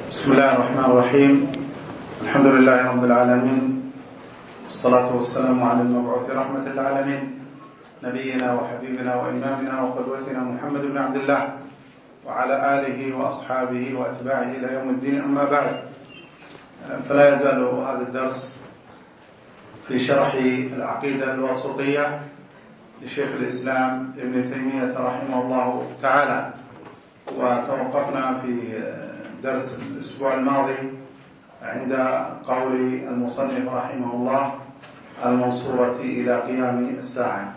بسم الله الرحمن الرحيم. الحمد لله رب العالمين، والصلاة والسلام على المبعوث رحمة للعالمين، نبينا وحبيبنا وإمامنا وقدوتنا محمد بن عبد الله وعلى آله وأصحابه وأتباعه إلى يوم الدين. أما بعد، فلا يزال هذا الدرس في شرح العقيدة الواسطية لشيخ الإسلام ابن تيمية رحمه الله تعالى، وتوقفنا في درس الأسبوع الماضي عند قول المصنف رحمه الله المنصورة إلى قيام الساعة.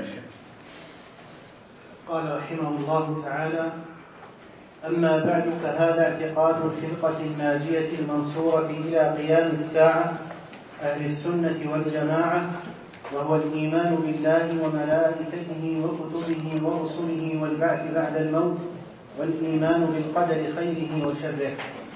قال رحمه الله تعالى: أما بعد، فهذا اعتقاد الفرقة الناجية المنصورة إلى قيام الساعة أهل السنة والجماعة، وهو الإيمان بالله وملائكته وكتبه ورسله والبعث بعد الموت، والإيمان بالقدر خيره وشره.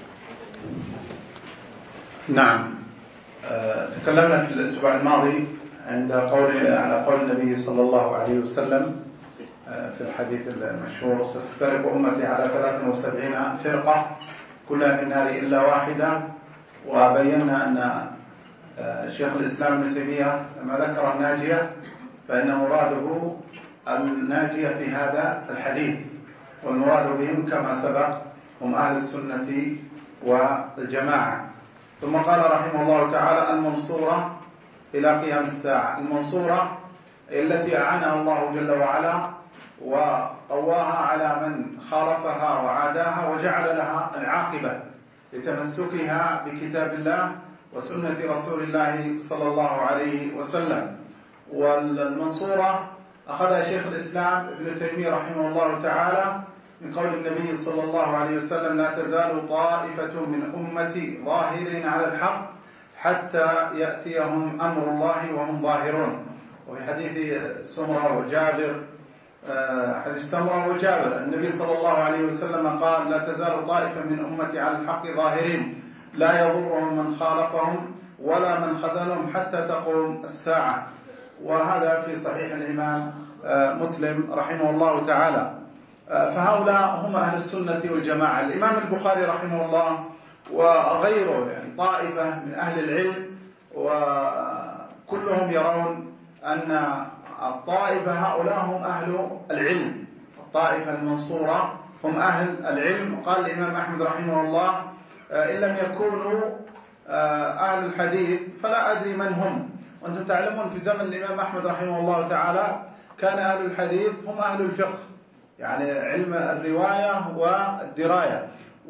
نعم، تكلمنا في الأسبوع الماضي على قول النبي صلى الله عليه وسلم في الحديث المشهور: ستفترق أمتي على 73 فرقة كلها في النار إلا واحدة. وبينا أن شيخ الإسلام ابن تيمية لما ذكر الناجية فإن مراده الناجية في هذا الحديث، والمراد بهم كما سبق هم أهل السنة والجماعة. ثم قال رحمه الله تعالى: المنصورة إلى قيام الساعة. المنصورة التي أعانها الله جل وعلا وقواها على من خالفها وعاداها، وجعل لها العاقبة لتمسكها بكتاب الله وسنة رسول الله صلى الله عليه وسلم. والمنصورة أخذها شيخ الإسلام ابن تيمية رحمه الله تعالى من قول النبي صلى الله عليه وسلم: لا تزال طائفة من أمتي ظاهرين على الحق حتى يأتيهم أمر الله وهم ظاهرون. وفي حديث سمرة وجابر النبي صلى الله عليه وسلم قال: لا تزال طائفة من أمتي على الحق ظاهرين لا يضرهم من خالفهم ولا من خذلهم حتى تقوم الساعة. وهذا في صحيح الإمام مسلم رحمه الله تعالى. فهؤلاء هم أهل السنة والجماعة. الإمام البخاري رحمه الله وغيره يعني طائفة من أهل العلم، وكلهم يرون أن الطائفة هؤلاء هم أهل العلم، الطائفة المنصورة هم أهل العلم. وقال الإمام أحمد رحمه الله: إن لم يكونوا أهل الحديث فلا أدري من هم. وأنتم تعلمون في زمن الإمام أحمد رحمه الله تعالى كان أهل الحديث هم أهل الفقه، يعني علم الرواية والدراية.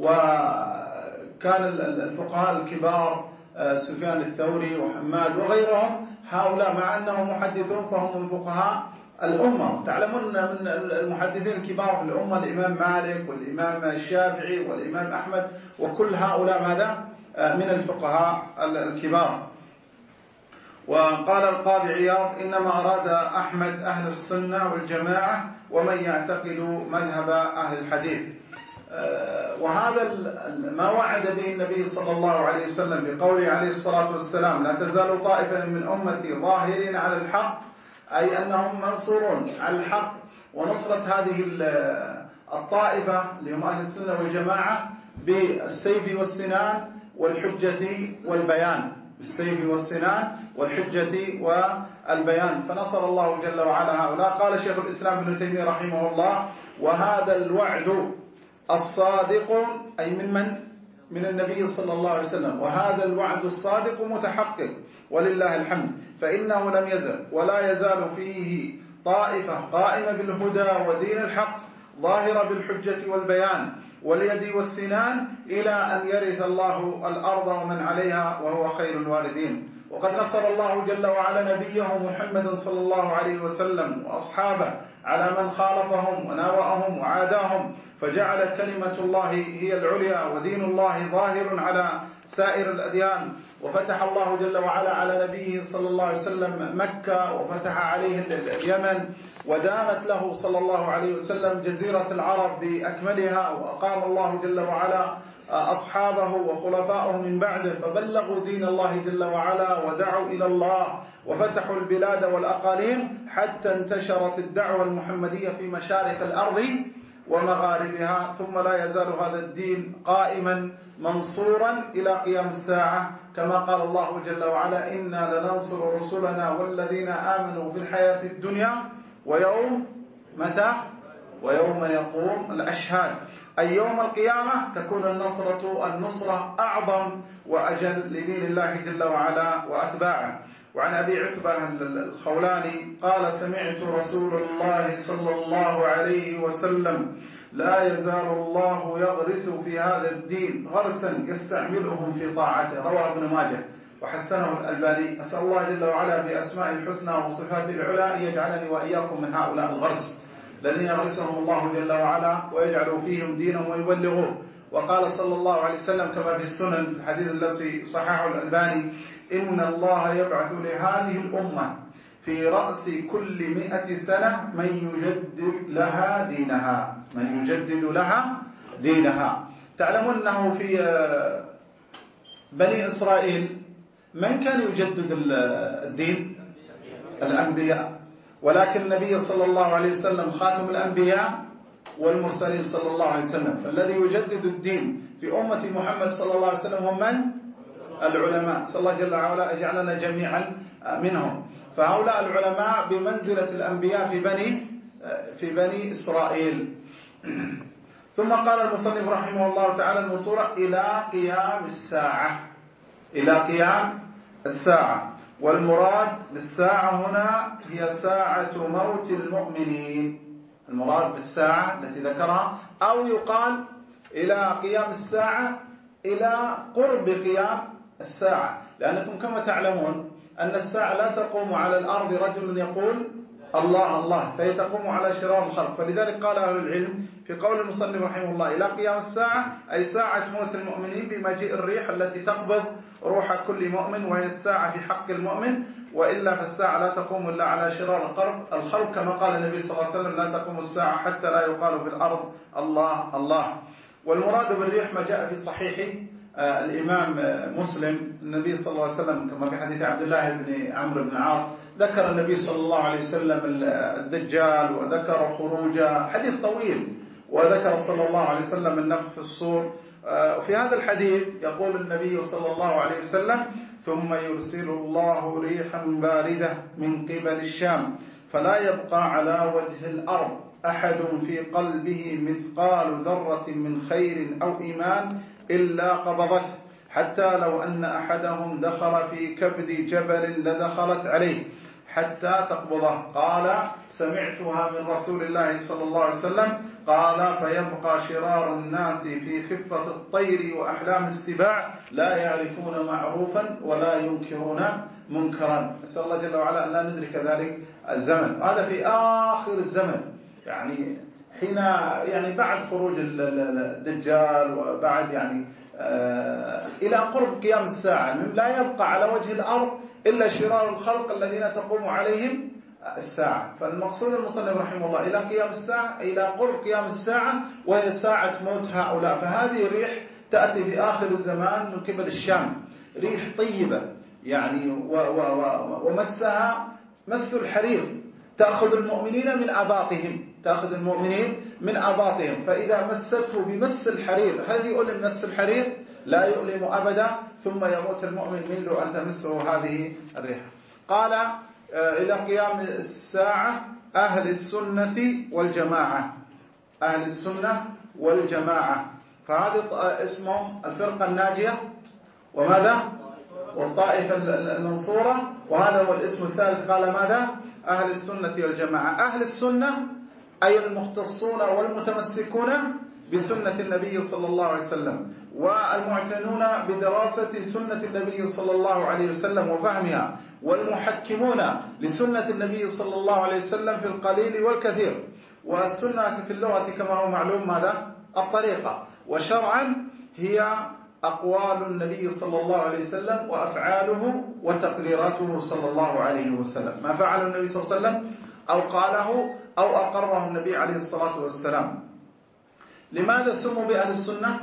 وكان الفقهاء الكبار سفيان الثوري وحماد وغيرهم هؤلاء مع أنهم محدثون فهم من فقهاء الأمة. تعلمون من المحدثين الكبار في الأمة الإمام مالك والإمام الشافعي والإمام أحمد، وكل هؤلاء ماذا؟ من الفقهاء الكبار. وقال القاضي عياض: إنما أراد أحمد أهل السنة والجماعة ومن يعتقد مذهب أهل الحديث. وهذا ما وعد به النبي صلى الله عليه وسلم بقوله عليه الصلاة والسلام: لا تزال طائفة من أمتي ظاهرين على الحق، أي أنهم منصورون على الحق. ونصرت هذه الطائفة اللي هم أهل السنة والجماعة بالسيف والسنان والحجة والبيان، بالسيف والسنان والحجة والبيان. فنصر الله جل وعلا هؤلاء. قال شيخ الإسلام ابن تيمية رحمه الله: وهذا الوعد الصادق أي من النبي صلى الله عليه وسلم، وهذا الوعد الصادق متحقق ولله الحمد، فإنه لم يزل ولا يزال فيه طائفة قائمة بالهدى ودين الحق ظاهرة بالحجة والبيان واليد والسنان إلى أن يرث الله الأرض ومن عليها وهو خير الوارثين. وقد نصر الله جل وعلا نبيه محمد صلى الله عليه وسلم وأصحابه على من خالفهم وناوأهم وعاداهم، فجعل كلمة الله هي العليا ودين الله ظاهر على سائر الأديان. وفتح الله جل وعلا على نبيه صلى الله عليه وسلم مكة، وفتح عليه اليمن، ودامت له صلى الله عليه وسلم جزيرة العرب بأكملها. وأقام الله جل وعلا أصحابه وخلفائه من بعده فبلغوا دين الله جل وعلا ودعوا إلى الله وفتحوا البلاد والأقاليم حتى انتشرت الدعوة المحمدية في مشارق الأرض ومغاربها، ثم لا يزال هذا الدين قائما منصورا إلى قيام الساعة، كما قال الله جل وعلا: إنا لننصر رسلنا والذين آمنوا في الحياة الدنيا ويوم متى؟ ويوم يقوم الأشهاد، أي يوم القيامة تكون النصرة أعظم وأجل لدين الله جل وعلا وأتباعه. وعن أبي عتبة الخولاني قال: سمعت رسول الله صلى الله عليه وسلم: لا يزال الله يغرس في هذا الدين غرسا يستعملهم في طاعته. رواه ابن ماجه وحسنه الألباني. أسأل الله جل وعلا بأسماء الحسنى وصفاته العلى أن يجعلني وإياكم من هؤلاء الغرس الذين يغرسهم الله جل وعلا ويجعل فيهم دينهم ويبلغوه. وقال صلى الله عليه وسلم كما في السنن الحديث الذي صححه الألباني: إن الله يبعث لهذه الأمة في رأس كل 100 سنة من يجدد لها دينها. تعلمون أنه في بني إسرائيل من كان يجدد الدين؟ الأنبياء، ولكن النبي صلى الله عليه وسلم خاتم الأنبياء والمرسلين صلى الله عليه وسلم، فالذي يجدد الدين في أمة محمد صلى الله عليه وسلم هم من؟ العلماء. صلى الله جل وعلا أجعلنا جميعا منهم. فهؤلاء العلماء بمنزلة الأنبياء في بني إسرائيل. ثم قال المصنف رحمه الله تعالى: المنصورة إلى قيام الساعة. والمراد بالساعة هنا هي ساعة موت المؤمنين. المراد بالساعة التي ذكرها، أو يقال إلى قيام الساعة إلى قرب قيام الساعة، لأنكم كما تعلمون أن الساعة لا تقوم على الأرض رجل يقول الله الله، فهي تقوم على شرار الخلق. فلذلك قال أهل العلم في قول المصنف رحمه الله: إلى قيام الساعة، أي ساعة موت المؤمنين بمجيء الريح التي تقبض روح كل مؤمن، وهي الساعة في حق المؤمن، وإلا فالساعة لا تقوم إلا على شرار الخلق، كما قال النبي صلى الله عليه وسلم: لا تقوم الساعة حتى لا يقال في الأرض الله الله. والمراد بالريح ما جاء في صحيح الإمام مسلم، النبي صلى الله عليه وسلم كما في حديث عبد الله بن عمرو بن العاص ذكر النبي صلى الله عليه وسلم الدجال، وذكر خروجه، حديث طويل، وذكر صلى الله عليه وسلم النفخ في الصور. في هذا الحديث يقول النبي صلى الله عليه وسلم: ثم يرسل الله ريحا باردة من قبل الشام، فلا يبقى على وجه الأرض أحد في قلبه مثقال ذرة من خير أو إيمان إلا قبضته، حتى لو أن أحدهم دخل في كبد جبل لدخلت عليه حتى تقبضه. قال: سمعتها من رسول الله صلى الله عليه وسلم. قال: فيبقى شرار الناس في خفة الطير وأحلام السباع، لا يعرفون معروفا ولا ينكرون منكرا. نسأل الله جل وعلا أن لا ندرك ذلك الزمن. هذا في آخر الزمن، يعني حين بعد خروج الدجال، وبعد إلى قرب قيام الساعة، لا يبقى على وجه الأرض إلا شرار الخلق الذين تقوم عليهم الساعة. فالمقصود المصنف رحمه الله إلى قيام الساعة، إلى قرب قيام الساعة، وهي ساعة موت هؤلاء. فهذه الريح تأتي في آخر الزمان من قبل الشام، ريح طيبة ومسها مس الحرير، تأخذ المؤمنين من أباطهم، فإذا مسته بمس الحرير، هل يؤلم مس الحرير؟ لا يؤلم أبدا، ثم يموت المؤمن منذ أن تمسه هذه الريح. قال: إلى قيام الساعة أهل السنة والجماعة، فهذا اسمهم الفرقة الناجية، وماذا؟ والطائفة المنصورة، وهذا هو الاسم الثالث. قال ماذا؟ أهل السنة والجماعة. أهل السنة أي المختصون والمتمسكون بسنة النبي صلى الله عليه وسلم، والمعتنون بدراسة سنة النبي صلى الله عليه وسلم وفهمها، والمحكمون لسنة النبي صلى الله عليه وسلم في القليل والكثير. والسنة في اللغة كما هو معلوم ماذا؟ الطريقة، وشرعا هي أقوال النبي صلى الله عليه وسلم وأفعاله وتقريراته صلى الله عليه وسلم، ما فعل النبي صلى الله عليه وسلم أو قاله أو أقره النبي عليه الصلاة والسلام. لماذا سموا بأهل السنة؟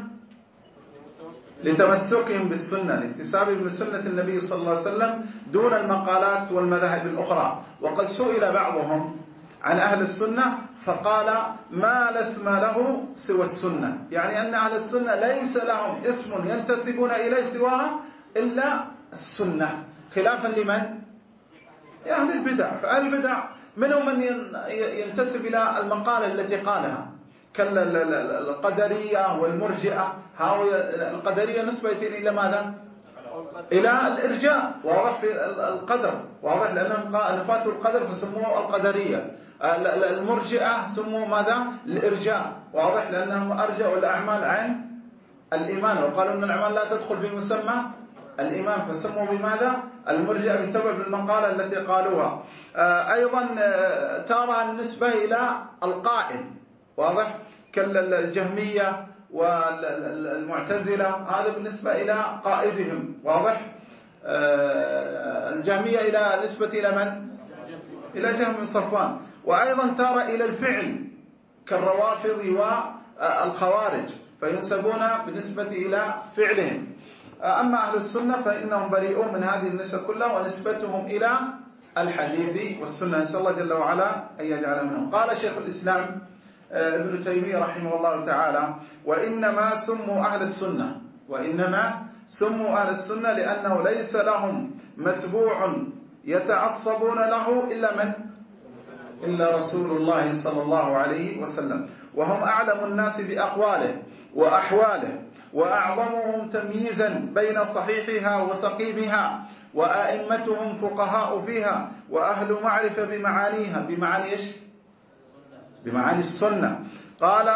لتمسكهم بالسنة، لاكتسابهم بسنة النبي صلى الله عليه وسلم دون المقالات والمذاهب الأخرى. وقد سئل بعضهم عن أهل السنة فقال ما لا اسم له سوى السنة، يعني أن أهل السنة ليس لهم اسم ينتسبون إليه سواها إلا السنة، خلافا لمن؟ أهل البدع. فأهل البدع منهم من ينتسب إلى المقالة التي قالها كالقدرية والمرجئة. القدرية نسبة إلى ماذا؟ إلى الإرجاء، واضح في القدر، واضح لأنهم نفاتوا القدر فسموه القدرية. المرجئة سموا ماذا؟ الإرجاء، واضح لأنهم أرجعوا الأعمال عن الإيمان، وقالوا أن الأعمال لا تدخل في مسمى الإيمان، فسموا بماذا؟ المرجئة بسبب المقالة التي قالوها. أيضا تارة النسبة إلى القائل، واضح كالجهمية والمعتزلة، هذا بالنسبة إلى قائدهم، واضح. الجهمية إلى نسبة إلى من؟ إلى جهم بن صفوان. وأيضا تارة إلى الفعل كالروافض والخوارج، فينسبون بالنسبة إلى فعلهم. أما أهل السنة فإنهم بريئون من هذه النسبة كلها، ونسبتهم إلى الحديث والسنة، نسأل الله جل وعلا أن يجعل منهم. قال شيخ الإسلام ابن تيمية رحمه الله تعالى: وإنما سموا أهل السنة، وإنما سموا أهل السنة لأنه ليس لهم متبوع يتعصبون له إلا من؟ إلا رسول الله صلى الله عليه وسلم، وهم أعلم الناس بأقواله وأحواله، وأعظمهم تمييزا بين صحيحها وسقيمها، وأئمتهم فقهاء فيها، وأهل معرفة بمعانيها. بمعاني إيش؟ بمعاني السنة. قال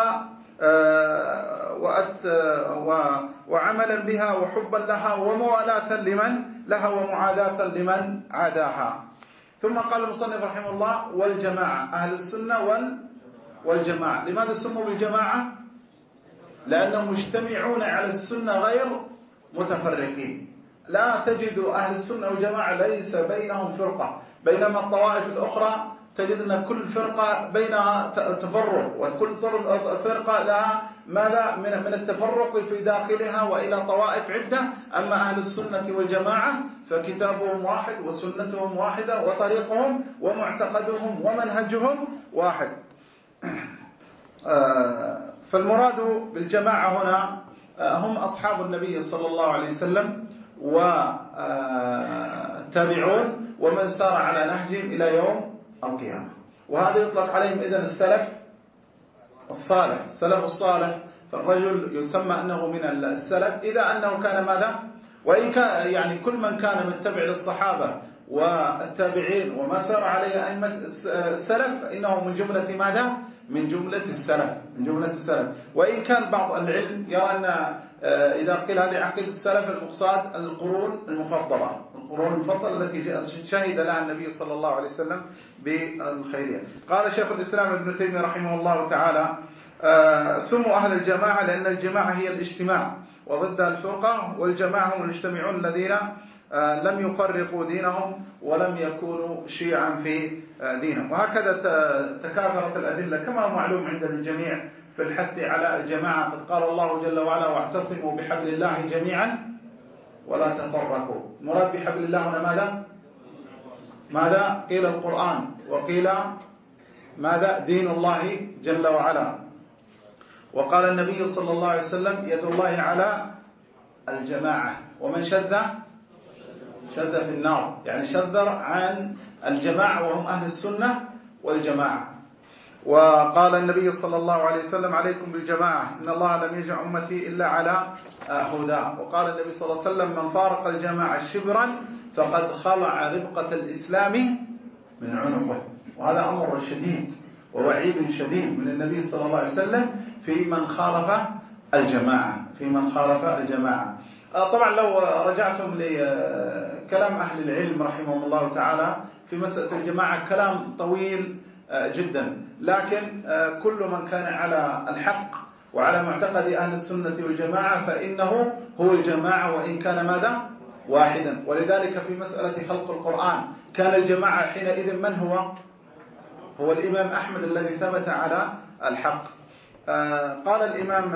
وعملا بها وحبا لها وموالاة لمن لها ومعاداة لمن عاداها. ثم قال المصنف رحمه الله: والجماعة، أهل السنة والجماعة. لماذا سموا بالجماعة؟ لأنهم مجتمعون على السنة غير متفرقين. لا تجد أهل السنة والجماعة ليس بينهم فرقة، بينما الطوائف الأخرى تجد أن كل فرقة بينها تفرق، وكل فرقة لها ماذا من التفرق في داخلها وإلى طوائف عدة. أما أهل السنة والجماعة فكتابهم واحد وسنتهم واحدة وطريقهم ومعتقدهم ومنهجهم واحد. فالمراد بالجماعة هنا هم أصحاب النبي صلى الله عليه وسلم والتابعون ومن سار على نهجهم إلى يوم القيامة. وهذا يطلق عليهم إذن السلف الصالح. السلف الصالح فالرجل يسمى أنه من السلف إذا أنه كان ماذا؟ وإن كان يعني كل من كان متبع للصحابة والتابعين وما سار عليه أئمة السلف إنه من جملة ماذا؟ من جملة السلف، من جملة السلف. وإن كان بعض العلم يرى أن إذا قيل هذه عقيدة السلف المقصود القرون المفضلة، القرون المفضلة التي شهد لها النبي صلى الله عليه وسلم بالخيرية. قال شيخ الإسلام ابن تيمية رحمه الله تعالى: سموا أهل الجماعة لأن الجماعة هي الاجتماع، وضدها الفرقة، والجماعة هم المجتمعون الذين لم يفرقوا دينهم ولم يكونوا شيعا في دينهم. وهكذا تكاثرت الأدلة كما هو معلوم عند الجميع في الحث على الجماعة. قد قال الله جل وعلا: واعتصموا بحبل الله جميعا ولا تفرقوا. المراد بحبل الله هنا ماذا؟ قيل القرآن، وقيل ماذا؟ دين الله جل وعلا. وقال النبي صلى الله عليه وسلم: يد الله على الجماعة، ومن شذ في النار، يعني شذر عن الجماعة وهم أهل السنة والجماعة. وقال النبي صلى الله عليه وسلم: عليكم بالجماعة، إن الله لم يجع أمتي إلا على هدى. وقال النبي صلى الله عليه وسلم: من فارق الجماعة شبرا فقد خلع ربقة الإسلام من عنقه. وهذا أمر شديد ووعيد شديد من النبي صلى الله عليه وسلم في من خالف الجماعة، في من خالف الجماعة. طبعا لو رجعتم لكلام أهل العلم رحمهم الله تعالى في مسألة الجماعة كلام طويل جدا، لكن كل من كان على الحق وعلى معتقد أهل السنة والجماعة فإنه هو الجماعة، وإن كان ماذا؟ واحدا. ولذلك في مسألة خلق القرآن كان الجماعة حينئذ من هو؟ هو الإمام أحمد الذي ثبت على الحق. قال الإمام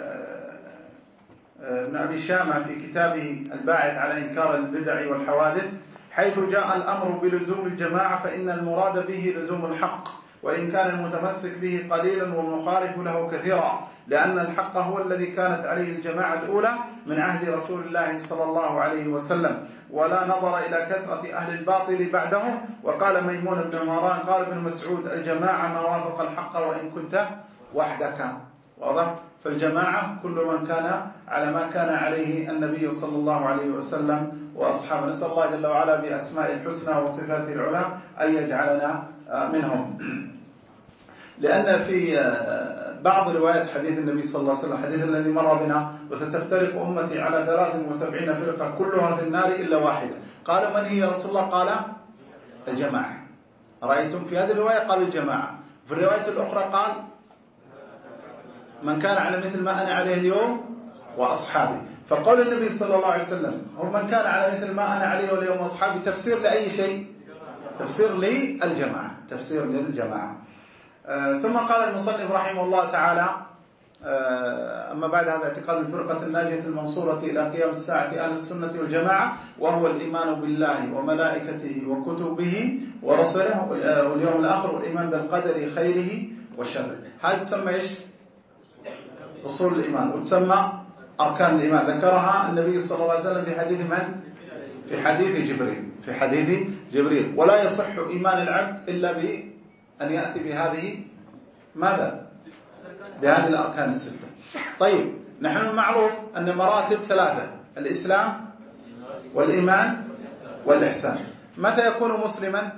ابن أبي شامة في كتابه الباعث على إنكار البدع والحوادث: حيث جاء الأمر بلزوم الجماعة فإن المراد به لزوم الحق، وإن كان المتمسك به قليلا والمخالف له كثيرا، لأن الحق هو الذي كانت عليه الجماعة الأولى من عهد رسول الله صلى الله عليه وسلم، ولا نظر إلى كثرة أهل الباطل بعدهم. وقال ميمون بن مهران قال ابن مسعود: الجماعة ما وافق الحق وإن كنت وحدك. واضح؟ فالجماعة كل من كان على ما كان عليه النبي صلى الله عليه وسلم وأصحابه. نسأل الله جل وعلا بأسماء الحسنى وصفاته العلى أن يجعلنا منهم. لأن في بعض روايات حديث النبي صلى الله عليه وسلم، حديث الذي مر بنا: وستفترق أمتي على 73 فرقة كلها في النار إلا واحدة. قال: من هي يا رسول الله؟ قال: الجماعة. رأيتم؟ في هذه الرواية قال الجماعة، في الرواية الأخرى قال: من كان على مثل ما أنا عليه اليوم وأصحابي. فقول النبي صلى الله عليه وسلم هو من كان على مثل ما أنا عليه واليوم وأصحابي، تفسير لأي شيء؟ تفسير للجماعة، تفسير للجماعة. ثم قال المصنف رحمه الله تعالى: أما بعد هذا اعتقاد الفرقة الناجية المنصورة إلى قيام الساعة أهل السنة والجماعة، وهو الإيمان بالله وملائكته وكتبه ورسله واليوم الآخر، والإيمان بالقدر خيره وشره. هذه تسمى إيش؟ أصول الإيمان، وتسمى أركان الإيمان. ذكرها النبي صلى الله عليه وسلم في حديث من؟ في حديث جبريل، في حديث جبريل. ولا يصح إيمان العبد إلا بأن يأتي بهذه ماذا؟ بهذه الأركان الستة. طيب، نحن معروف أن مراتب ثلاثة: الإسلام والإيمان والإحسان. متى يكون مسلما؟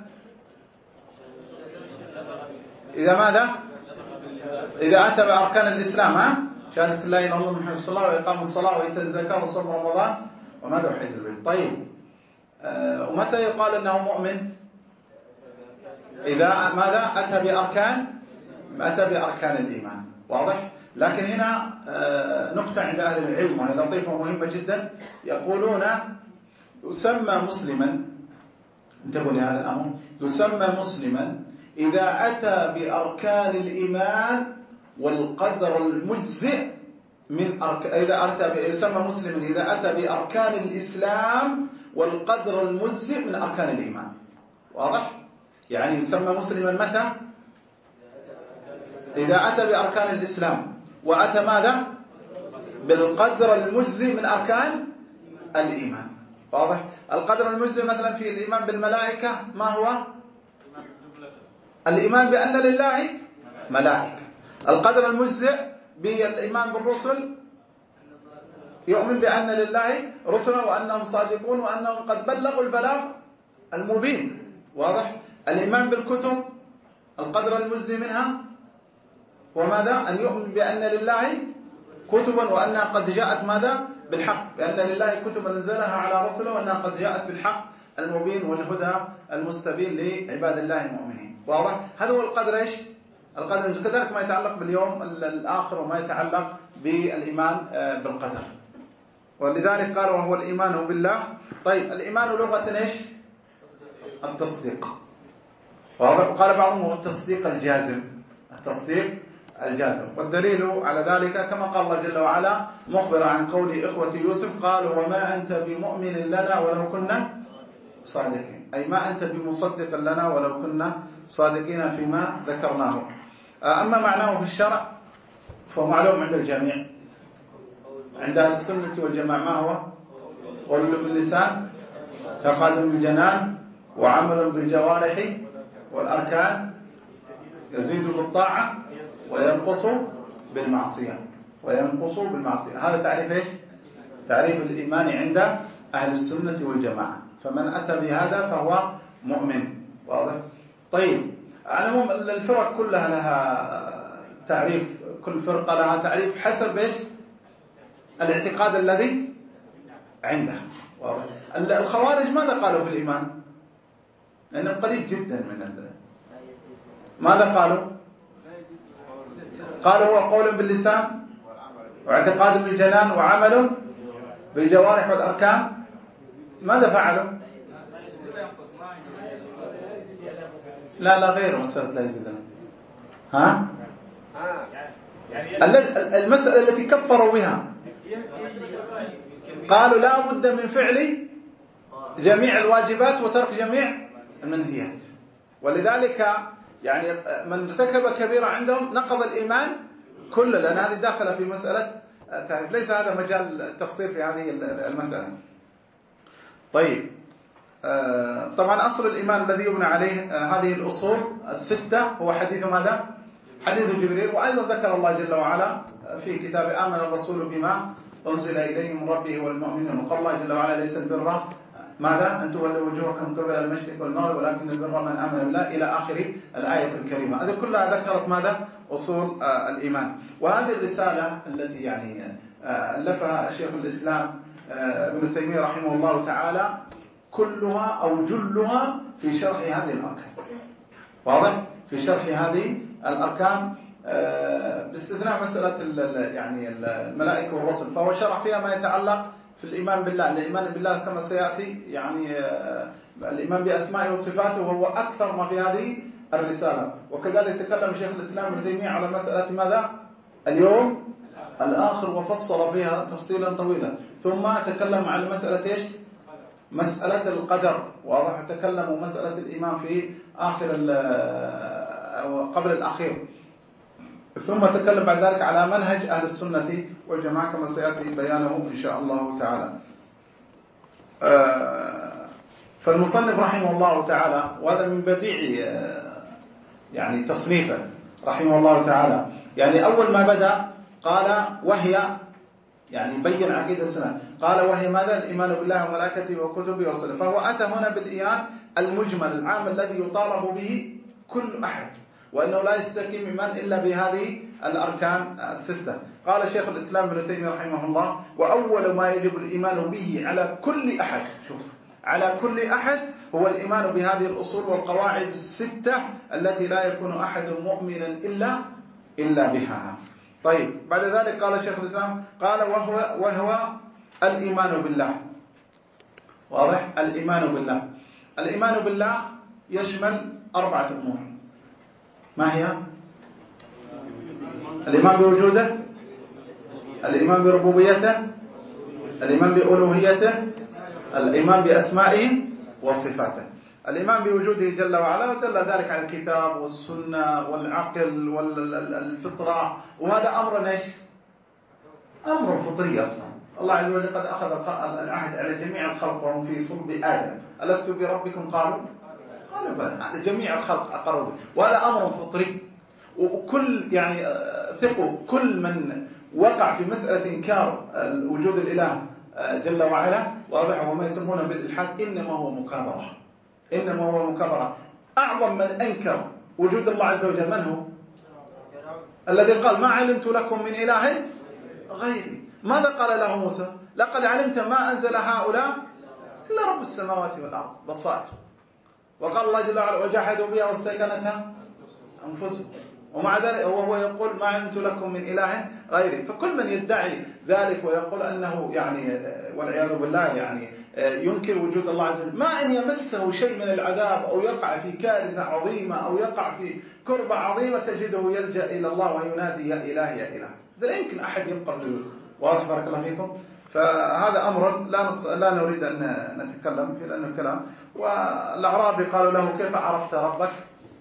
إذا ماذا؟ إذا أتى بأركان الإسلام، شهادة لا إله إلا الله محمد رسول الله، وإقام الصلاة وإيتاء الزكاة وصوم رمضان وماذا؟ وحج البيت. طيب، ومتى يقال أنه مؤمن؟ إذا ماذا؟ أتى بأركان الإيمان. واضح؟ لكن هنا نقطة عند أهل العلم وهي لطيفة مهمة جدا، يقولون يسمى مسلما، انتبهوا لهذا الأمر، يسمى مسلما إذا أتى بأركان الإيمان والقدر المجزئ من يسمى مسلما إذا أتى بأركان الإسلام والقدر المجزئ من أركان الإيمان. واضح؟ يعني يسمى مسلما متى؟ إذا أتى بأركان الإسلام وأتى ماذا؟ بالقدر المجزئ من أركان الإيمان. واضح؟ القدر المجزئ مثلا في الإيمان بالملائكة ما هو؟ الإيمان بأن لله ملائكة. القدر المجزئ بالإيمان بالرسل، يؤمن بأن لله رسلا وأنهم صادقون وأنهم قد بلغوا البلاغ المبين. واضح؟ الإيمان بالكتب، القدر المجزئ منها وماذا؟ أن يؤمن بأن لله كتبا وأنها قد جاءت ماذا؟ بالحق، بأن لله كتبا أنزلها على رسله وأنها قد جاءت بالحق المبين والهدى المستبين لعباد الله المؤمنين. واضح؟ هذا هو القدر ايش؟ القدر. كذلك ما يتعلق باليوم الآخر وما يتعلق بالإيمان بالقدر. ولذلك قال: وهو الإيمان بالله. طيب، الإيمان لغة ايش؟ التصديق. قال بعضهم هو التصديق الجازم، التصديق الجازم. والدليل على ذلك كما قال الله جل وعلا مخبرا عن قول إخوة يوسف: قالوا: وما أنت بمؤمن لنا ولو كنا صادقين، أي ما أنت بمصدق لنا ولو كنا صادقين فيما ذكرناه. أما معناه في الشرع فهو معلوم عند الجميع، عند أهل السنة والجماعة. ما هو؟ قول باللسان، اعتقاد بالجنان، وعمل بالجوارح والأركان، يزيد بالطاعة وينقص بالمعصية. هذا تعريف ايش؟ تعريف الإيمان عند أهل السنة والجماعة. فمن أتى بهذا فهو مؤمن. واضح؟ طيب، على الفرق كلها لها تعريف، كل فرقة لها تعريف حسب ايش؟ الاعتقاد الذي عندها. واضح؟ الخوارج ماذا قالوا في الإيمان؟ لأنه قريب جدا من ماذا قالوا؟ قالوا هو قول باللسان واعتقاد بالجنان وعمل بالجوارح والأركان. ماذا فعلوا؟ لا غير مسألة لا يزيدنا. المسألة التي كفروا بها قالوا لا بد من فعل جميع الواجبات وترك جميع المنهيات. ولذلك يعني من ارتكب كبيرة عندهم نقض الإيمان كله، لأن هذه داخلة في مسألة تعريف، ليس هذا مجال التفصيل في هذه المسألة. طيب، طبعا أصل الإيمان الذي يبنى عليه هذه الأصول الستة هو حديث ماذا؟ حديث جبريل. وأيضا ذكر الله جل وعلا في كتاب آمن الرسول بما أنزل إليه من ربه والمؤمنون، وقال الله جل وعلا ليس البر ماذا؟ أن تولوا وجوهكم قبل المشرق والمغرب ولكن البر من آمن بالله إلى آخر الآية الكريمة. هذه كلها ذكرت ماذا؟ أصول الإيمان. وهذه الرسالة التي يعني ألفها شيخ الإسلام ابن تيمية رحمه الله تعالى كلها أو جلها في شرح هذه الأركان. واضح؟ في شرح هذه الأركان باستثناء مسألة يعني الملائكة والرسل، فهو شرح فيها ما يتعلق في الإيمان بالله. الإيمان بالله كما سيأتي يعني الإيمان بأسمائه وصفاته وهو أكثر ما في هذه الرسالة. وكذلك تكلم شيخ الإسلام ابن تيمية على مسألة ماذا؟ اليوم الآخر، وفصل فيها تفصيلا طويلا. ثم تكلم على مسألة إيش؟ مسألة القدر. واضح؟ تكلموا مسألة الإيمان في آخر أو قبل الأخير. ثم تكلم بعد ذلك على منهج أهل السنة والجماعة كما سيأتي بيانه إن شاء الله تعالى. فالمصنف رحمه الله تعالى، وهذا من بديع يعني تصنيفه رحمه الله تعالى، يعني أول ما بدأ قال وهي يعني بين عقيدة السنة، قال وهي ماذا؟ الإيمان بالله وملائكته وكتبه ورسله. فهو أتى هنا بالإيمان المجمل العام الذي يطالب به كل أحد، وأنه لا يستقيم إيمان إلا بهذه الأركان الستة. قال شيخ الإسلام ابن تيمية رحمه الله وأول ما يجب الإيمان به على كل أحد، شوف، على كل أحد هو الإيمان بهذه الأصول والقواعد الستة التي لا يكون أحد مؤمنا إلا بها. طيب، بعد ذلك قال شيخ الإسلام قال وهو الإيمان بالله. واضح؟ الإيمان بالله. الإيمان بالله يشمل 4 أمور. ما هي؟ الإيمان بوجوده، الإيمان بربوبيته، الإيمان بألوهيته، الإيمان بأسمائه وصفاته. الإيمان بوجوده جل وعلا ودل ذلك على الكتاب والسنة والعقل والفطرة، وهذا أمر ايش؟ أمر فطري أصلا. الله عز وجل قد أخذ العهد على جميع الخلق وهم في صلب آدم، ألست بربكم قالوا بلى، جميع الخلق أقروا به، وهذا أمر فطري. وكل يعني ثقوا كل من وقع في مسألة إنكار وجود الإله جل وعلا، واضح، وما يسمونه بالإلحاد، إنما هو مكابرة. إنما هو مكابرة. أعظم من أنكر وجود الله عز وجل من هو؟ الذي قال ما علمت لكم من إله غيري. ماذا قال له موسى؟ لقد علمت ما أنزل هؤلاء إلا رب السماوات والأرض بصائر. وقال الله جل وعلا وجحدوا بها واستيقنتها أنفسهم، ومع ذلك وهو يقول ما علمت لكم من إله غيري. فكل من يدعي ذلك ويقول أنه يعني والعياذ بالله يعني ينكر وجود الله عز وجل، ما أن يمسه شيء من العذاب أو يقع في كارثة عظيمة أو يقع في كربة عظيمة تجده يلجأ إلى الله وينادي يا إله يا إله. لا يمكن أحد يبقى واضح؟ بارك الله فيكم. فهذا أمر لا نريد أن نتكلم فيه لأنه كلام. والأعرابي قالوا له كيف عرفت ربك؟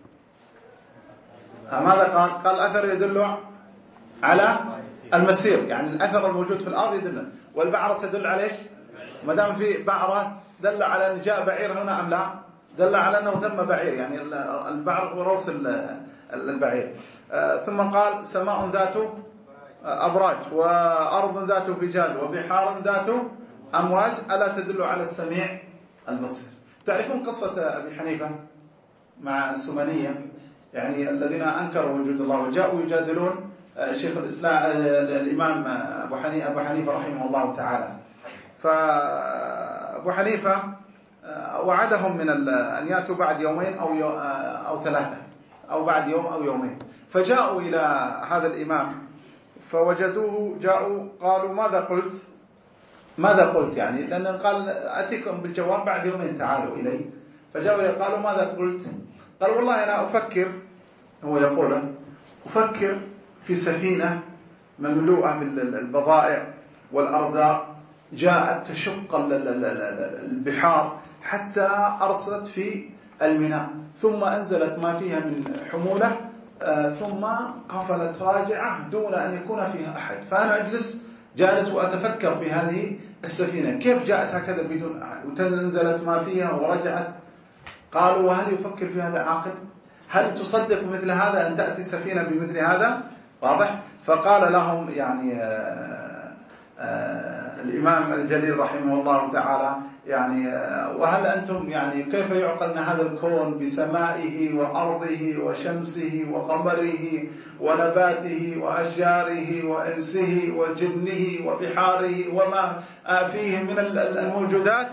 ماذا قال؟ قال الأثر يدل على المسير، يعني الأثر الموجود في الأرض يدل، والبعرة تدل على إيش؟ ما دام في بعرة دل على أن جاء بعير هنا أم لا؟ دل على أنه ثم بعير، يعني البعر هو روث البعير. ثم قال سماء ذات أبراج وأرض ذات فجاج وبحار ذات أمواج ألا تدل على السميع البصير. تعرفون قصة أبي حنيفة مع السمنية، يعني الذين أنكروا وجود الله وجاءوا يجادلون شيخ الإسلام الإمام أبو حنيفة رحمه الله تعالى. فأبو حنيفة وعدهم من أن يأتوا بعد يومين أو 3 أو بعد يوم أو يومين. فجاءوا إلى هذا الإمام فوجدوه، جاءوا قالوا ماذا قلت يعني، لأنه قال أتيكم بالجواب بعد يومين تعالوا إلي. فجاءوا قالوا ماذا قلت؟ قال والله أنا أفكر، هو يقول أفكر في سفينة مملوءة بالبضائع والأرزاق جاءت تشق البحار حتى أرسلت في الميناء، ثم أنزلت ما فيها من حمولة، ثم قفلت راجعة دون أن يكون فيها أحد. فأنا أجلس جالس وأتفكر في هذه السفينة كيف جاءت هكذا بدون أحد وتنزلت ما فيها ورجعت. قالوا وهل يفكر في هذا عاقل؟ هل تصدق مثل هذا أن تأتي سفينة بمثل هذا؟ واضح؟ فقال لهم يعني الإمام الجليل رحمه الله تعالى يعني وهل أنتم يعني كيف يعقلن هذا الكون بسمائه وأرضه وشمسه وقمره ونباته وأشجاره وإنسه وجبنه وبحاره وما فيه من الموجودات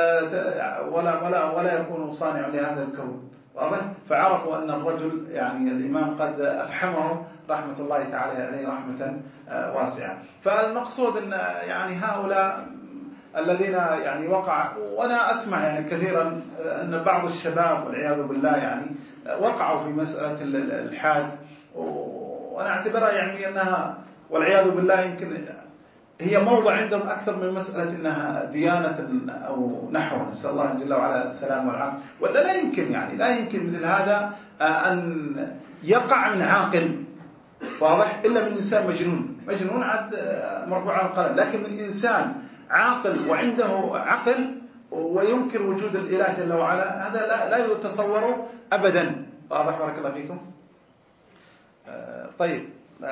ولا يكون صانع لهذا الكون. واضح؟ فعرفوا أن الرجل يعني الإمام قد أفحمه رحمة الله تعالى عليه رحمة واسعة. فالمقصود أن يعني هؤلاء الذين يعني وقع، وأنا أسمع يعني كثيرا أن بعض الشباب والعياذ بالله يعني وقعوا في مسألة الإلحاد، وأنا أعتبرها يعني أنها والعياذ بالله يمكن هي موضع عندهم أكثر من مسألة أنها ديانة أو نحو، نسأل الله جل وعلا السلام والعافية. ولا لا يمكن يعني لا يمكن مثل هذا أن يقع من عاقل واضح إلا من إنسان مجنون عاد مرفوع عن القلم، لكن من إنسان عاقل وعنده عقل وينكر وجود الإله جل وعلا هذا لا يتصور أبدا. واضح؟ بارك الله فيكم. طيب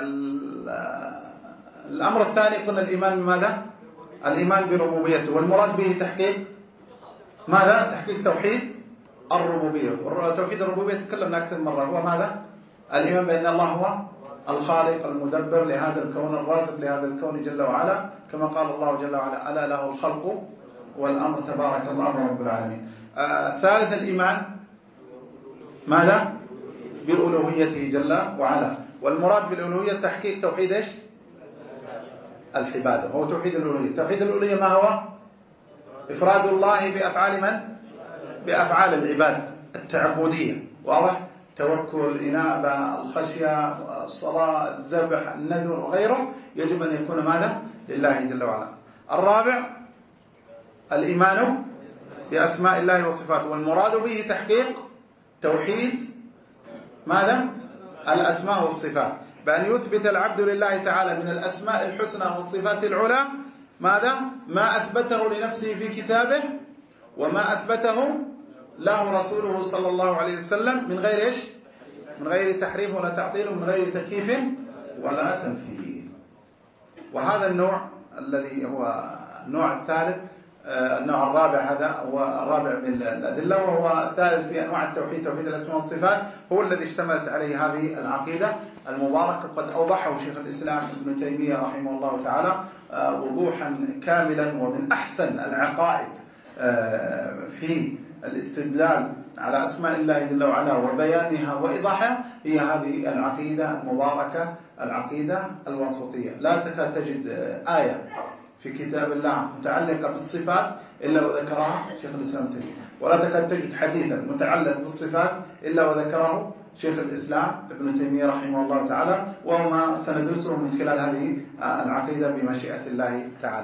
الأمر الثاني قلنا الإيمان بماذا؟ الإيمان بربوبيته، والمراد به تحقيق ماذا؟ تحقيق توحيد الربوبية. توحيد الربوبية تكلمنا أكثر مرة، هو ماذا؟ الإيمان بأن الله هو الخالق المدبر لهذا الكون الرازق لهذا الكون جل وعلا، كما قال الله جل وعلا ألا له الخلق والأمر تبارك الله رب العالمين. ثالث الإيمان ماذا؟ بألوهيته جل وعلا، والمراد بالألوهية تحقيق توحيد إيش؟ العبادة، هو توحيد الألوهية. توحيد الألوهية ما هو؟ إفراد الله بأفعال من؟ بأفعال العباد التعبدية. واضح؟ توكل، إنابة، الخشية، الصلاة، الذبح، النذر وغيره يجب أن يكون ماذا؟ لله جل وعلا. الرابع الإيمان بأسماء الله وصفاته، والمراد به تحقيق توحيد ماذا؟ الأسماء والصفات، بأن يثبت العبد لله تعالى من الأسماء الحسنى والصفات العلى ماذا؟ ما أثبته لنفسه في كتابه وما أثبته له رسوله صلى الله عليه وسلم من غير إيش؟ من غير تحريف ولا تعطيل ومن غير تكييف ولا تمثيل. وهذا النوع الذي هو النوع الثالث، النوع الرابع، هذا هو الرابع من الأدلة، وهو الثالث في أنواع التوحيد، توحيد الأسماء والصفات، هو الذي اشتملت عليه هذه العقيدة المباركة. قد أوضحه شيخ الإسلام ابن تيمية رحمه الله تعالى وضوحا كاملا، ومن أحسن العقائد في الاستدلال على أسماء الله جل وعلا وبيانها وإيضاحها هي هذه العقيدة المباركة، العقيدة الواسطية. لا تكاد تجد آية في كتاب الله متعلقة بالصفات إلا وذكرها شيخ الإسلام تيمية، ولا تكاد تجد حديثا متعلق بالصفات إلا وذكره شيخ الإسلام ابن تيمية رحمه الله تعالى، وما سندرسه من خلال هذه العقيدة بمشيئة الله تعالى.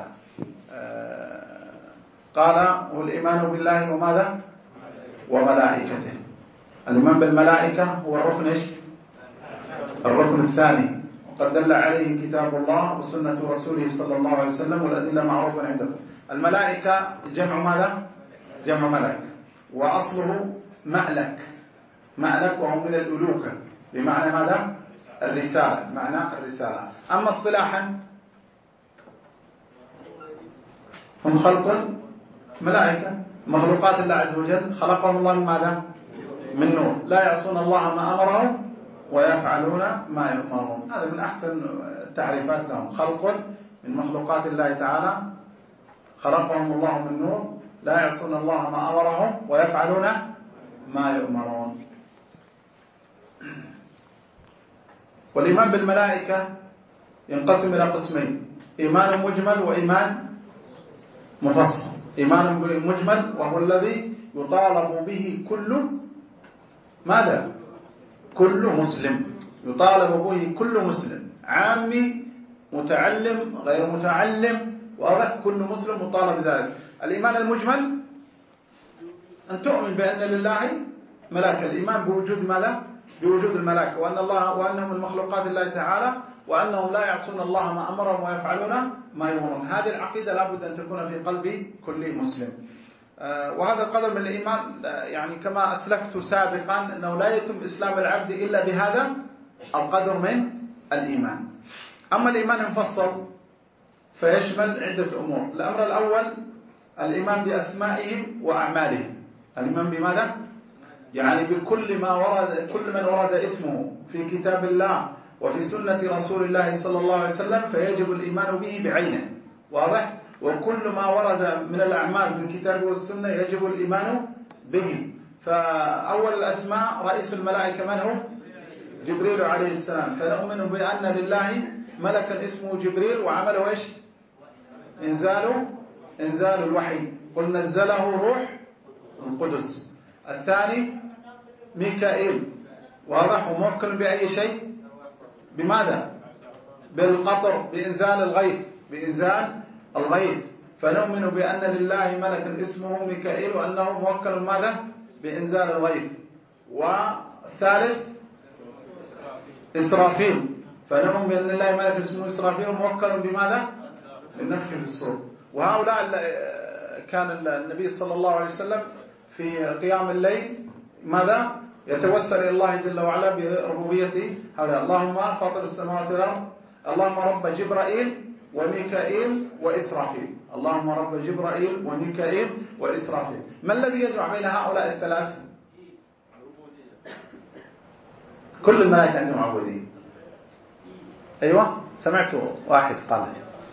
قال والإيمان بالله وماذا؟ وملائكته. الإيمان بالملائكة هو الركن الركن الثاني، وقد دل عليه كتاب الله وسنة رسوله صلى الله عليه وسلم، والأدلة معروفة عندكم. الملائكة جمع ماذا؟ جمع ملك، وأصله مألك، وهو من الألوكة بمعنى ماذا؟ الرسالة، معنى الرسالة. أما اصطلاحا هم خلق ملائكة، مخلوقات الله عز وجل، خلقهم الله من ماذا؟ من نور، لا يعصون الله ما أمرهم ويفعلون ما يؤمرون. هذا من أحسن التعريفات لهم، خلق من مخلوقات الله تعالى، خلقهم الله من نور، لا يعصون الله ما أمرهم ويفعلون ما يؤمرون. والإيمان بالملائكة ينقسم إلى قسمين: إيمان مجمل وإيمان مفصل. إيمان مجمل وهو الذي يطالب به كل ماذا؟ كل مسلم، يطالب به كل مسلم، عامي، متعلم، غير متعلم، واضح؟ كل مسلم مطالب بذلك. الإيمان المجمل أن تؤمن بأن لله ملائكة، الإيمان بوجود ماذا؟ بوجود الملائكة، وأنهم من مخلوقات الله تعالى، وأنهم لا يعصون الله ما أمرهم ويفعلون ما يؤمرون. هذه العقيدة لابد أن تكون في قلب كل مسلم. وهذا القدر من الإيمان، يعني كما أسلفت سابقا أنه لا يتم إسلام العبد إلا بهذا القدر من الإيمان. أما الإيمان المفصل فيشمل عدة أمور. الأمر الأول الإيمان بأسمائهم وأعمالهم. الإيمان بماذا؟ يعني بكل ما ورد، كل من ورد اسمه في كتاب الله وفي سنة رسول الله صلى الله عليه وسلم فيجب الإيمان به بعينه، واضح؟ وكل ما ورد من الأعمال في الكتاب والسنة يجب الإيمان به. فأول الأسماء رئيس الملائكة من هو؟ جبريل عليه السلام، فنؤمن بأن لله ملكا اسمه جبريل وعمله إيش؟ إنزال الوحي، قل نزله روح القدس. الثاني ميكائيل، واضح، وموكل بأي شيء؟ بماذا؟ بالقطر، بإنزال الغيث، فنؤمن بأن لله ملكا اسمه ميكائيل وأنه موكل ماذا؟ بإنزال الغيث. والثالث إسرافيل، فنؤمن بأن لله ملك اسمه إسرافيل موكل بماذا؟ بالنفخ في الصور. وهؤلاء كان النبي صلى الله عليه وسلم في قيام الليل ماذا؟ يتوسل إلى الله جل وعلا بربوبيته هؤلاء. اللهم فاطر السماوات والأرض، اللهم رب جبرائيل وميكائيل وإسرافيل، اللهم رب جبرائيل وميكائيل وإسرافيل. ما الذي يجمع بين هؤلاء الثلاث؟ كل الملائكة عندهم عبودية. أيوة، سمعت واحد قال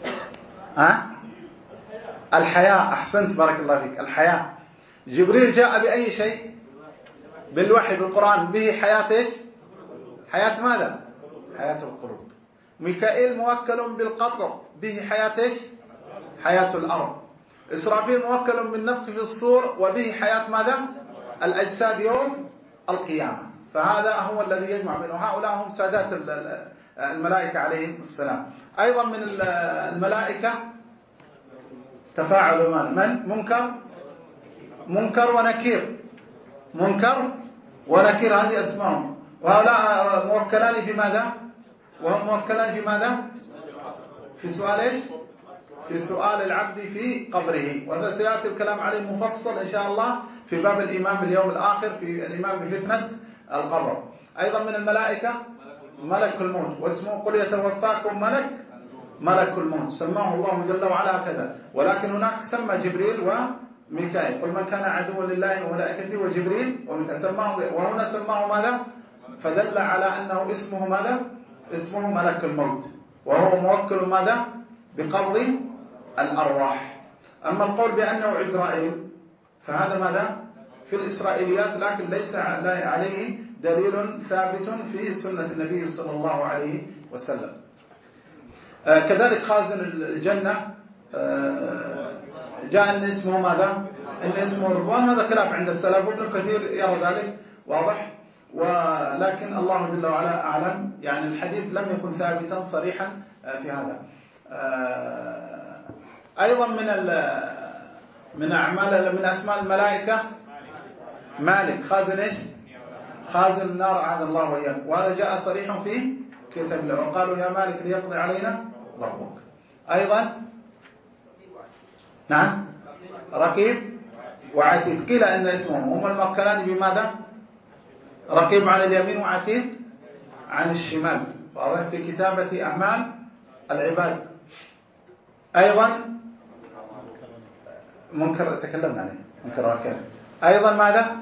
الحياة. أحسنت، بارك الله فيك. الحياة، جبريل جاء بأي شيء؟ بالوحي، بالقرآن، به حياة إيش؟ حياة ماذا؟ حياة القلوب. ميكائيل موكل بالقطر، به حياة إيش؟ حياة الأرض. إسرافيل موكل بالنفخ في الصور، وبه حياة ماذا؟ الأجساد يوم القيامة. فهذا هو الذي يجمع بينهم. هؤلاء هم سادات الملائكة عليهم السلام. أيضا من الملائكة تفاعلوا من؟ منكر ونكير. منكر ونكير، هذه أسمائهم. وهؤلاء موكلان في ماذا؟ وهم موكلان في ماذا؟ في سؤال إيش؟ في سؤال العبد في قبره. وهذا سيأتي الكلام عليه مفصل إن شاء الله في باب الإيمان باليوم الآخر، في الإيمان بفتنة القبر. أيضا من الملائكة ملك الموت، واسمه قل يتوفاكم ملك الموت، سماه الله جل وعلا كذا. ولكن هناك سمى جبريل وميكائيل، قل من كان عدوا لله وملائكته وجبريل سماه، وهنا سماه ماذا؟ فدل على أنه اسمه ماذا؟ اسمه ملك الموت، وهو موكل ماذا؟ بقبض الأرواح. أما القول بأنه عزرائيل فهذا ماذا؟ في الإسرائيليات، لكن ليس عليه دليل ثابت في سنة النبي صلى الله عليه وسلم. كذلك خازن الجنة جاء أن اسمه ماذا؟ أن اسمه رضوان، هذا خلاف عند السلف، وابن كثير يرى ذلك، واضح. ولكن الله جل وعلا أعلم، يعني الحديث لم يكن ثابتا صريحا في هذا. أيضا من أسماء الملائكة مالك، خازن إيش؟ خازن النار، أعاذنا الله وإياكم. وهذا جاء صريح في كتاب الله، وقالوا يا مالك ليقضي علينا ربك. أيضا نعم، رقيب وعتيد، قيل أن اسمهم هم الموكلان بماذا؟ رقيب عن اليمين وعتيد عن الشمال، واضح، في كتابة أعمال العباد. أيضا منكر، تكلمنا عليه، منكر وكذا. أيضا ماذا؟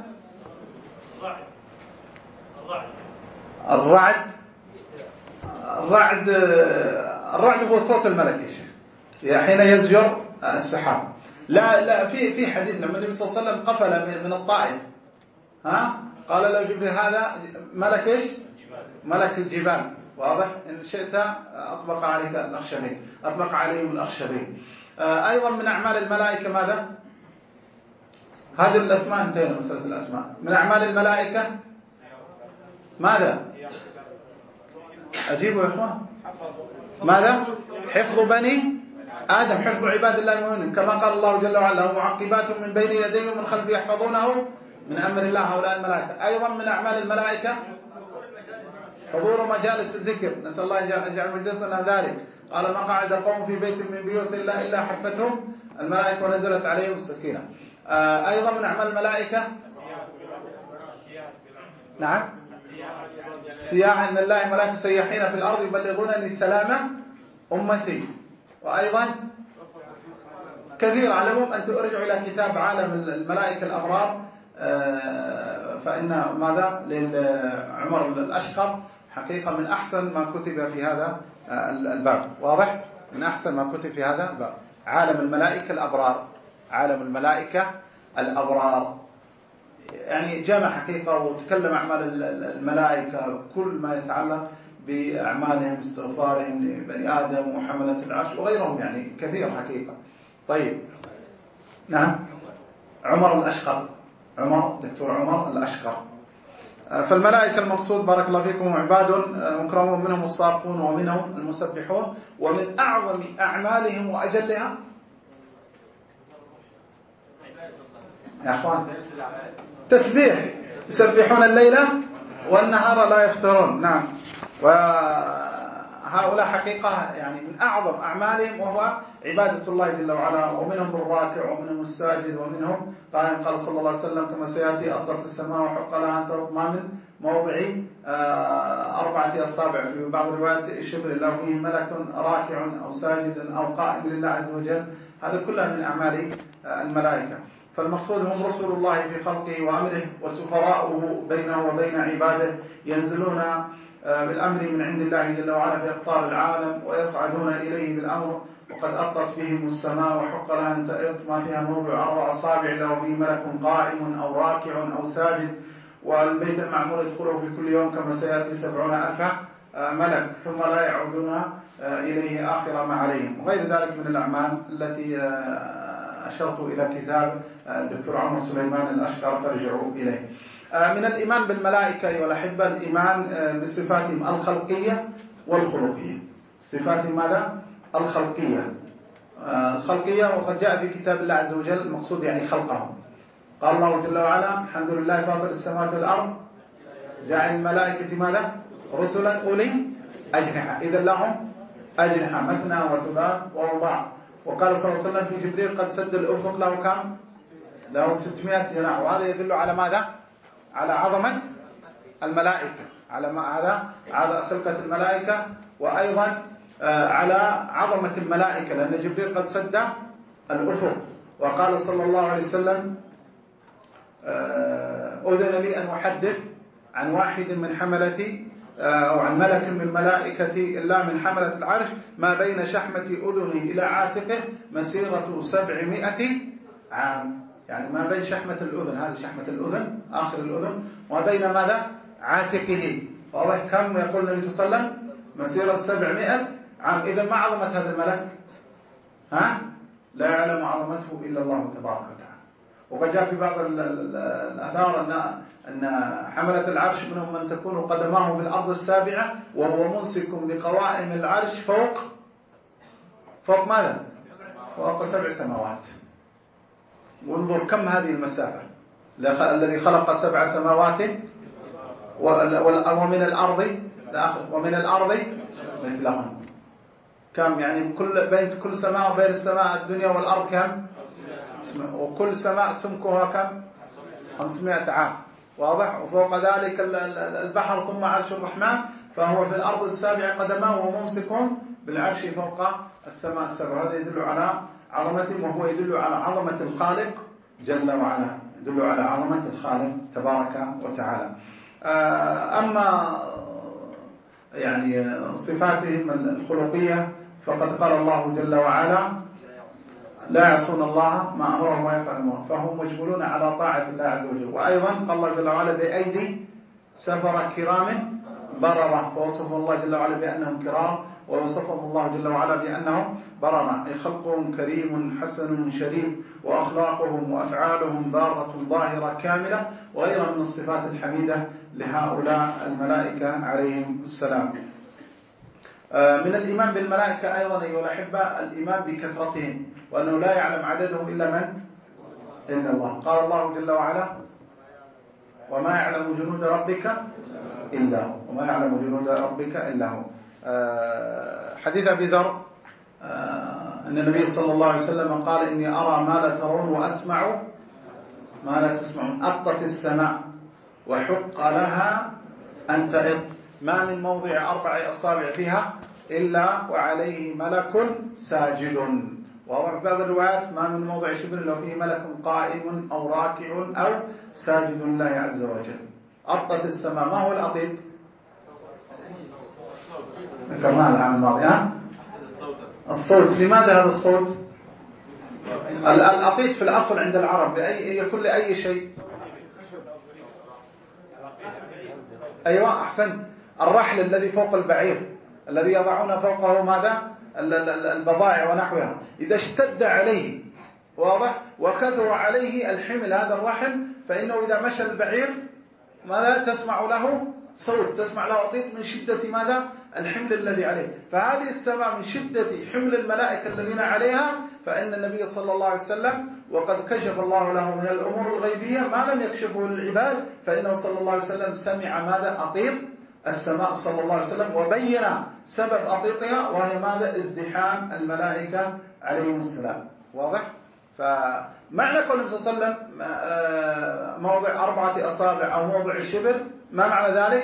الرعد هو صوت الملك حين يزجر السحاب. لا في حديث لما النبي صلى الله عليه وسلم قفل من الطائف، قال له جبريل هذا ملك إيش؟ ملك الجبال، واضح. إن شئت أطبق عليك الأخشبين، أطبق عليهم الأخشبين. أيضا من أعمال الملائكة ماذا؟ هذه الأسماء، انتهينا مسألة الأسماء. من أعمال الملائكة ماذا؟ أجيبوا يا إخوان. ماذا؟ حفظ بني آدم، حفظ عباد الله المؤمنين، كما قال الله جل وعلا معقبات من بين يديه ومن خلفه يحفظونه من أمر الله هؤلاء الملائكة. أيضا من أعمال الملائكة حضور مجالس الذكر، نسأل الله أن يجعل مجلسنا ذلك. قال ما قعد قوم في بيت من بيوت الله إلا حفتهم الملائكة ونزلت عليهم السكينة. أيضا من أعمال الملائكة نعم سياحة، إن الله ملائكة سياحين في الأرض يبلغونني سلام أمتي. وأيضا كثير. علمهم أن ترجعوا إلى كتاب عالم الملائكة الأبرار، فإن ماذا لعمر الأشقر حقيقة من أحسن ما كتب في هذا الباب، واضح؟ من أحسن ما كتب في هذا الباب عالم الملائكة الأبرار. عالم الملائكة الأبرار يعني جمع حقيقة وتكلم أعمال الملائكة، كل ما يتعلق بأعمالهم، استغفارهم لبني آدم وحملة العرش وغيرهم، يعني كثير حقيقة. طيب نعم عمر الأشقر، دكتور عمر الأشقر. فالملائكة المقصود بارك الله فيكم عباد مكرمون، منهم الصافون ومنهم المسبحون. ومن أعظم أعمالهم وأجلها يا أخوان تسبيح، يسبحون الليل والنهار لا يفترون. نعم. وهؤلاء حقيقة يعني من أعظم أعمالهم وهو عبادة الله جل وعلا. ومنهم الراكع ومنهم الساجد ومنهم قال صلى الله عليه وسلم كما سيأتي أطلت السماء وحق لها أن تطمع من موضع 4 أصابع، في بعض الروايات شبر لو فيه ملك راكع أو ساجد أو قائم لله عز وجل. هذا كله من أعمال الملائكة. فالمقصود هم رسل الله في خلقه وأمره وسفراؤه بينه وبين عباده، ينزلون بالأمر من عند الله جل وعلا في أقطار العالم ويصعدون إليه بالأمر. وقد أطت بهم السماء وحق لها أن تطمع فيها موضع 4 أصابع لو فيه ملك قائم أو راكع أو ساجد. والبيت المعمور يدخله في كل يوم كما سيأتي 70,000 ملك، ثم لا يعودون إليه آخر ما عليهم. وغير ذلك من الأعمال التي أشرت إلى كتاب الدكتور عمر سليمان الأشقر فارجعوا إليه. من الإيمان بالملائكة أيها الأحبة الإيمان بصفاتهم الخلقية والخلقية. صفاتهم ماذا؟ الخلقية. وقد جاء في كتاب الله عز وجل المقصود يعني خلقهم. قال الله جل وعلا الحمد لله فاطر السماوات والأرض جاعل الملائكة ماذا؟ رسلا أولي أجنحة، إذا لهم أجنحة مثنى وثلاث ورباع. وقال صلى الله عليه وسلم في جبريل قد سد الأفق له كم؟ له 600 جناح. وهذا يدل على ماذا؟ على عظمة الملائكة، على خلقة الملائكة، وأيضا على عظمة الملائكة، لأن جبريل قد سد الأفق. وقال صلى الله عليه وسلم أذن لي أن أحدث عن واحد من حملتي أو عن ملك من ملائكتي إلا من حملة العرش ما بين شحمة أذنه إلى عاتقه مسيرة 700 عام. يعني ما بين شحمة الأذن، هذه شحمة الأذن آخر الأذن، وما بين ماذا؟ عاتقه. والله كم يقول النبي صلى الله عليه وسلم؟ مسيرة 700 عام. إذا ما عظمة هذا الملك؟ لا يعلم عظمته إلا الله تبارك وتعالى. وقد جاء في بعض الآثار أن حملة العرش منهم من تكون قدماه في الأرض السابعة وهو ممسك بقوائم العرش فوق ماذا؟ فوق 7 سماوات. وانظر كم هذه المسافة. الذي خلق 7 سماوات ومن الأرض مثلهم. كم يعني بين كل سماء وبين السماء الدنيا والأرض كم؟ وكل سماء سمكها كم؟ 500 عام. واضح؟ وفوق ذلك البحر ثم عرش الرحمن، فهو في الأرض السابعة قدماه وممسك بالعرش فوق السماء السبع. هذا يدل على عظمته، وهو يدل على عظمة الخالق جل وعلا، يدل على عظمة الخالق تبارك وتعالى. أما يعني صفاتهم الخلقية فقد قال الله جل وعلا لا يعصون الله ما أمرهم ويفعلون، فهم مجبولون على طاعة الله عز وجل. وأيضا قال الله جل وعلا بأيدي سفر كرام بررة، فوصفهم الله جل وعلا بأنهم كرام، ووصفهم الله جل وعلا بأنهم بررة، أي خلقهم كريم حسن شريف، وأخلاقهم وأفعالهم بارة ظاهرة كاملة، وغيرها من الصفات الحميدة لهؤلاء الملائكة عليهم السلام. من الإيمان بالملائكة أيضا أيها الأحبة الإيمان بكثرتهم، وأنه لا يعلم عددهم إلا الله. قال الله جل وعلا وما يعلم جنود ربك إلا هو، وما يعلم جنود ربك إلا هو. حديث أبي ذر أن النبي صلى الله عليه وسلم قال إني أرى ما لا ترون وأسمع ما لا تسمعون. أطت السماء وحق لها أن تئط، ما من موضع 4 أصابع فيها إلا وعليه ملك ساجد. وفي بعض الروايات ما من موضع شبر لو فيه ملك قائم أو راكع أو ساجد لله عز وجل. أطت السماء. ما هو الأطيط؟ كمان العام الماضي الصوت. لماذا هذا الصوت؟ الأطيط في الأصل عند العرب يكون لأي شيء. أيوة أحسن. الرحل الذي فوق البعير الذي يضعون فوقه ماذا؟ البضائع ونحوها. إذا اشتد عليه واضح وكثر عليه الحمل هذا الرحل فإنه إذا مشى البعير ماذا؟ تسمع له صوت، تسمع له أطيط من شدة ماذا؟ الحمل الذي عليه. فهذه السماء من شدة حمل الملائكة الذين عليها، فإن النبي صلى الله عليه وسلم وقد كشف الله له من الأمور الغيبية ما لم يكشفه للعباد، فإنه صلى الله عليه وسلم سمع ماذا؟ أطيط السماء صلى الله عليه وسلم، وبين سبب أطيطها وهي ماذا؟ ازدحام الملائكة عليهم السلام. واضح؟ فمعنى قوله صلى الله عليه وسلم موضع 4 أصابع أو موضع شبر، ما معنى ذلك؟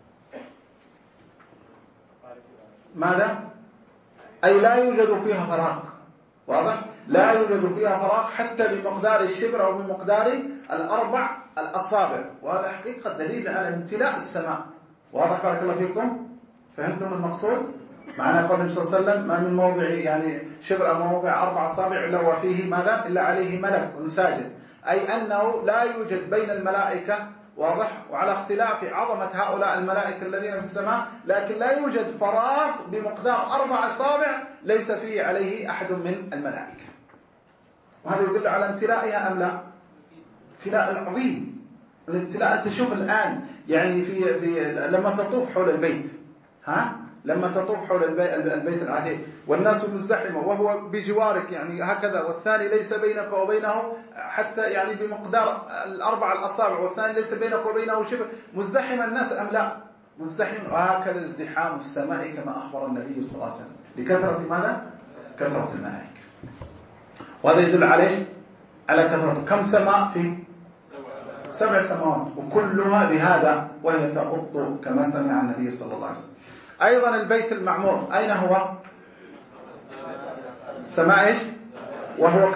ماذا؟ أي لا يوجد فيها فراغ. واضح؟ لا يوجد فيها فراغ حتى بمقدار الشبر أو بمقدار 4 الأصابع. وهذا حقيقة دليل على امتلاء السماء. واضح؟ بارك الله فيكم. فهمتم المقصود؟ معنى قول النبي صلى الله عليه وسلم ما من موضع يعني شبر أو موضع 4 أصابع إلا وفيه ماذا؟ إلا عليه ملك ساجد. أي أنه لا يوجد بين الملائكة، واضح، وعلى اختلاف عظمة هؤلاء الملائكة الذين في السماء، لكن لا يوجد فراغ بمقدار 4 أصابع ليس فيه عليه أحد من الملائكة. وهذا يدل على امتلائها أم لا؟ امتلاء عظيم. الامتلاء أنت تشوف الآن يعني في لما تطوف حول البيت، لما تطوف حول البيت العتيق والناس مزدحمة وهو بجوارك يعني هكذا، والثاني ليس بينك وبينه حتى يعني بمقدار 4 الأصابع، والثاني ليس بينك وبينه شبه، مزدحم الناس أم لا؟ مزدحم. وهكذا ازدحام السماء كما أخبر النبي صلى الله عليه وسلم لكثرة ماذا؟ كثرة الملائكة. وهذا يدل عليه على كثرة. كم سماء؟ في 7 سماوات وكلها بهذا وهي تغط كما سمع النبي صلى الله عليه وسلم. أيضا البيت المعمور أين هو؟ السماء إيش؟ وهو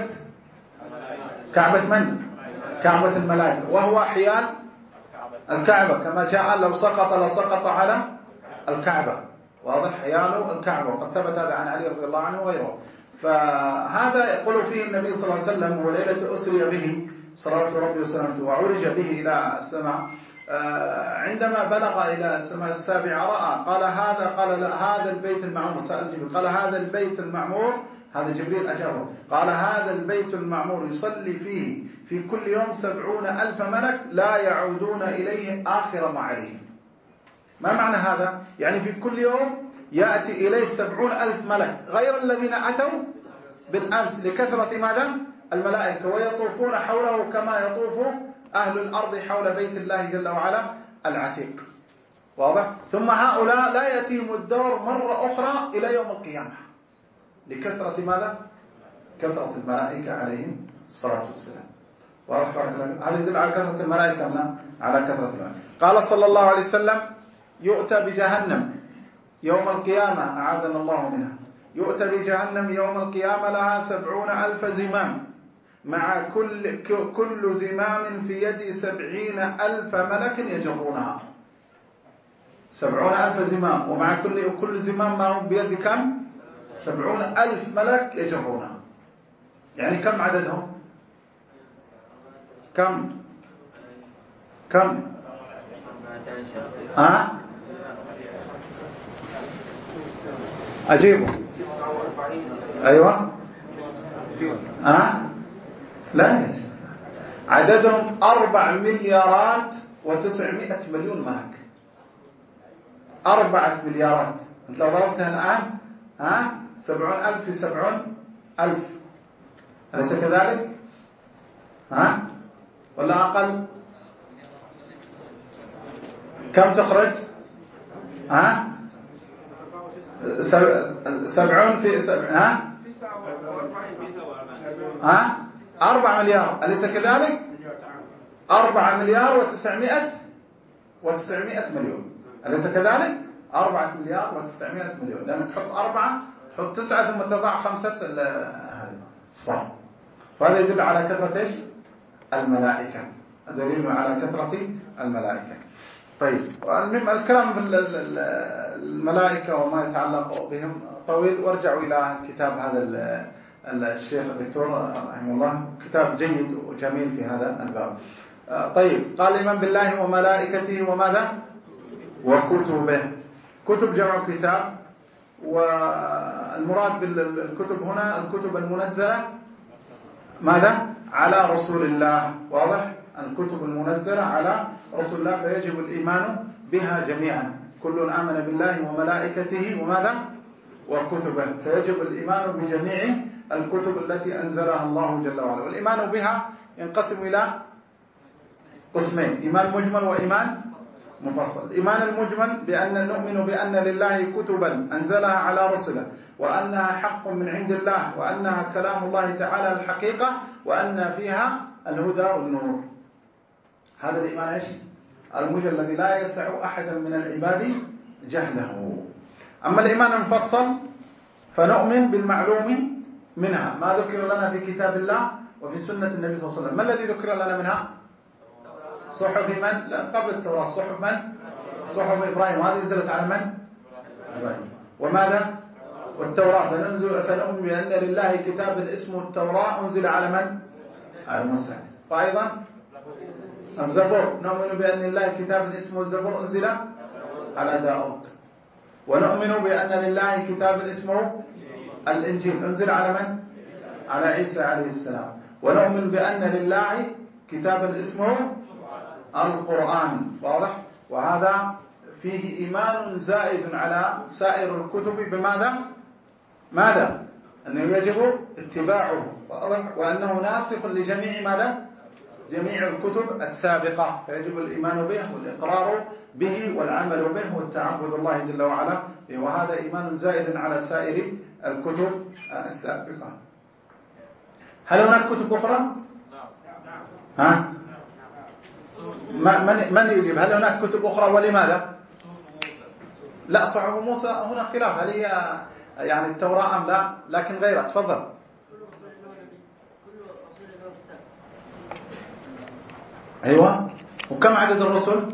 كعبة من؟ كعبة الملائكة، وهو حيال الكعبة كما جاء لو سقط لسقط على الكعبة. واضح؟ حيال الكعبة، وقد ثبت هذا عن علي رضي الله عنه وغيره. فهذا يقول فيه النبي صلى الله عليه وسلم وليلة أسري به صلوات ربي وسلامه وعرج به إلى السماء، عندما بلغ إلى السماء السابعة رأى قال هذا البيت المعمور. سأل جبريل قال هذا البيت المعمور، هذا جبريل أجابه قال هذا البيت المعمور يصلي فيه في كل يوم 70,000 ملك لا يعودون إليه آخر ما عليه. ما معنى هذا؟ يعني في كل يوم يأتي إليه 70,000 ملك غير الذين أتوا بالأمس لكثرة ماذا؟ الملائكة، ويطوفون حوله كما يطوف أهل الأرض حول بيت الله جل وعلا العتيق. واضح؟ ثم هؤلاء لا يأتيهم الدور مرة أخرى إلى يوم القيامة لكثرة ماذا؟ كثرة الملائكة عليهم الصلاة والسلام. واضح؟ هذا يدل على كثرة الملائكة لا على كثرة الملائكة. قال صلى الله عليه وسلم يؤتى بجهنم يوم القيامة أعاذنا الله منها. يؤتى بجهنم يوم القيامة لها 70,000 زمام، مع كل زمام في يد 70,000 ملك يجرونها. 70,000 زمام، ومع كل زمام ما هم بيد كم؟ 70,000 ملك يجرونها. يعني كم عددهم؟ كم؟ أجيبه. أيوة. لا، عددهم 4,900,000,000 ملك. 4 مليارات. انت لو ضربتها الآن 70,000 في 70,000 أليس كذلك؟ ولا أقل؟ كم تخرج؟ 70 في 7 4 مليار، أليس كذلك؟ 4 مليار و900 مليون، أليس كذلك؟ 4 مليار و900 مليون، لأنك تحط 4 تحط 9 ثم تضع 5 هذه صح. فهذا يدل على كثرة ايش؟ الملائكة، دليل على كثرة الملائكة. طيب، الكلام في الملائكة وما يتعلق بهم طويل، وارجعوا إلى كتاب هذا الشيخ الدكتور رحمه الله، كتاب جيد وجميل في هذا الباب. طيب، قال الإيمان بالله وملائكته وماذا؟ وكتبه. كتب جمع كتاب، والمراد بالكتب هنا الكتب المنزلة ماذا؟ على رسول الله، واضح؟ الكتب المنزلة على رسول الله، فيجب الإيمان بها جميعا. كل آمن بالله وملائكته وماذا؟ وكتبه، فيجب الإيمان بجميع الكتب التي أنزلها الله جل وعلا. والإيمان بها ينقسم إلى قسمين: إيمان مجمل وإيمان مفصل. الإيمان المجمل بأن نؤمن بأن لله كتبا أنزلها على رسله، وأنها حق من عند الله، وأنها كلام الله تعالى الحقيقة، وأن فيها الهدى والنور. هذا الإيمان إيش؟ المجمل الذي لا يسع أحدا من العباد جهله. أما الإيمان المفصل فنؤمن بالمعلوم منها، ما ذكر لنا في كتاب الله وفي سنة النبي صلى الله عليه وسلم. ما الذي ذكر لنا منها؟ صحف من؟ قبل التوراة صحف من؟ صحف إبراهيم، وهذه نزلت على من؟ إبراهيم. وماذا؟ والتوراة، فنؤمن بأن لله كتاب اسمه التوراة أنزل على من؟ على موسى. وأيضا الزبور، نؤمن بأن لله كتاب اسمه الزبور أنزل على داود. ونؤمن بأن لله كتاب اسمه الإنجيل أنزل على من؟ على عيسى عليه السلام. ونؤمن بأن لله كتابا اسمه القرآن، واضح؟ وهذا فيه إيمان زائد على سائر الكتب بماذا؟ ماذا؟ أنه يجب اتباعه، واضح؟ وأنه ناسخ لجميع ماذا؟ جميع الكتب السابقة، فيجب الإيمان به والإقرار به والعمل به والتعبد الله جل وعلا، وهذا إيمان زائد على سائر الكتب السابقة. هل هناك كتب أخرى؟ ها؟ من يجيب؟ هل هناك كتب أخرى ولماذا؟ لا، صحف موسى هنا خلاف، هل هي يعني التوراة أم لا؟ لكن غيرها. تفضل. أيوة. وكم عدد الرسل؟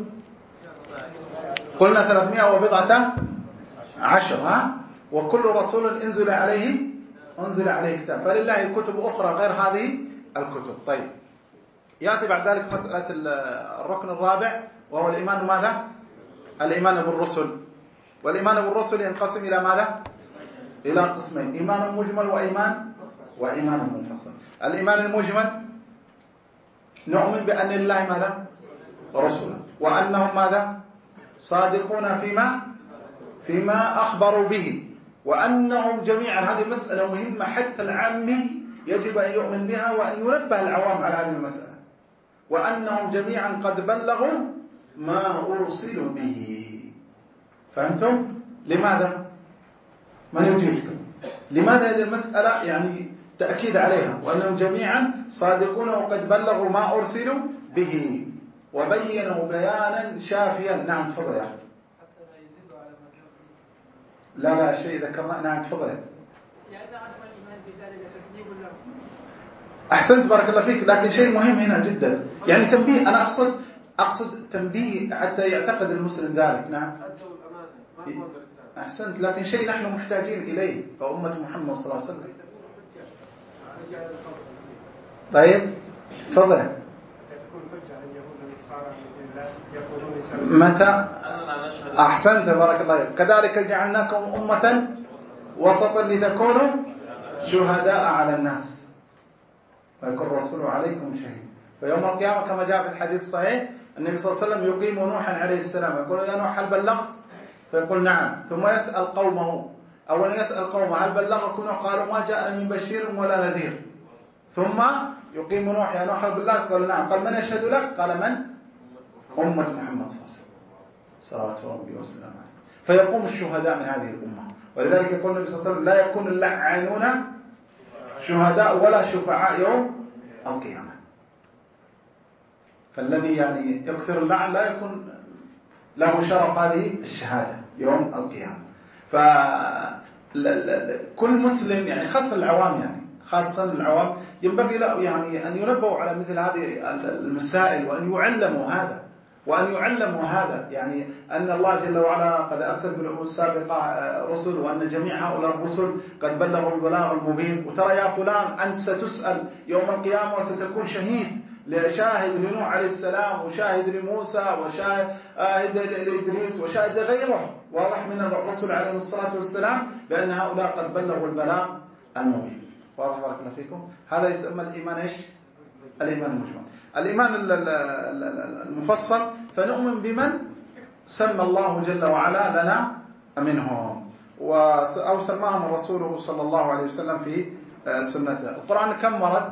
قلنا 300 وبضعة عشر. ها؟ وكل رسول انزل عليه كتاب، فلله كتب أخرى غير هذه الكتب. طيب، يأتي بعد ذلك مسألة الركن الرابع، وهو الإيمان ماذا؟ الإيمان بالرسل. والإيمان بالرسل ينقسم إلى ماذا؟ إلى قسمين: إيمان مجمل وإيمان منفصل. الإيمان المجمل نؤمن بأن لله ماذا؟ رسلا، وأنهم ماذا؟ صادقون فيما أخبروا به، وأنهم جميعا، هذه مسألة مهمة حتى العامي يجب أن يؤمن بها وأن ينبه العوام على هذه المسألة، وأنهم جميعا قد بلغوا ما أرسلوا به. فهمتم؟ لماذا؟ من يجيبكم؟ لماذا هذه المسألة يعني تأكيد عليها، وأنهم جميعا صادقون وقد بلغوا ما أرسلوا به وبينوا بيانا شافيا. نعم تفضل يا أخي. لا شيء ذكرنا. نعم تفضل. أحسنت، بارك الله فيك. لكن شيء مهم هنا جدا، يعني تنبيه، أنا أقصد تنبيه حتى يعتقد المسلم ذلك. نعم أحسنت، لكن شيء نحن محتاجين إليه كأمة محمد صلى الله عليه وسلم. طيب تفضل. متى؟ أحسنت، بارك الله فيك. كذلك جعلناكم أمة وسطا لتكونوا شهداء على الناس فيكون الرسول عليكم شهيد. فيوم القيامة كما جاء في الحديث الصحيح، النبي صلى الله عليه وسلم يقيم نوحا عليه السلام، يقول: يا نوح هل بلغت؟ فيقول: نعم. ثم يسأل قومه، أولا يسأل قومه: هل بلغكم؟ قالوا: ما جاءنا من بشير ولا نذير. ثم يقيم نوح: يا نوح هل بلغت؟ قال: نعم. قال: من يشهد لك؟ قال: من؟ أمة محمد صلى الله عليه وسلم. صلوات ربي وسلامه عليه. فيقوم الشهداء من هذه الأمة. ولذلك يقول النبي صلى الله عليه وسلم لا يكون اللعانون شهداء ولا شفعاء يوم القيامة. فالذي يعني يكثر اللعن لا يكون له شرف هذه الشهادة يوم القيامة. فكل مسلم يعني خاصة العوام ينبغي له يعني أن ينبهوا على مثل هذه المسائل وأن يعلموا هذا يعني أن الله جل وعلا قد أرسل في الأمم السابقة رسل، وأن جميع هؤلاء الرسل قد بلغوا البلاغ المبين. وترى يا فلان أنت ستسأل يوم القيامة وستكون شاهد لنوح عليه السلام، وشاهد لموسى، وشاهد لإدريس، وشاهد لغيره واضح من الرسل عليه الصلاة والسلام بأن هؤلاء قد بلغوا البلاغ المبين. واضح بارك الله فيكم. هذا يسمى الإيمان إيش؟ الإيمان المجمل. الإيمان المفصل فنؤمن بمن سمى الله جل وعلا لنا منهم أو سماهم رسوله صلى الله عليه وسلم في سنته. القرآن كم ورد؟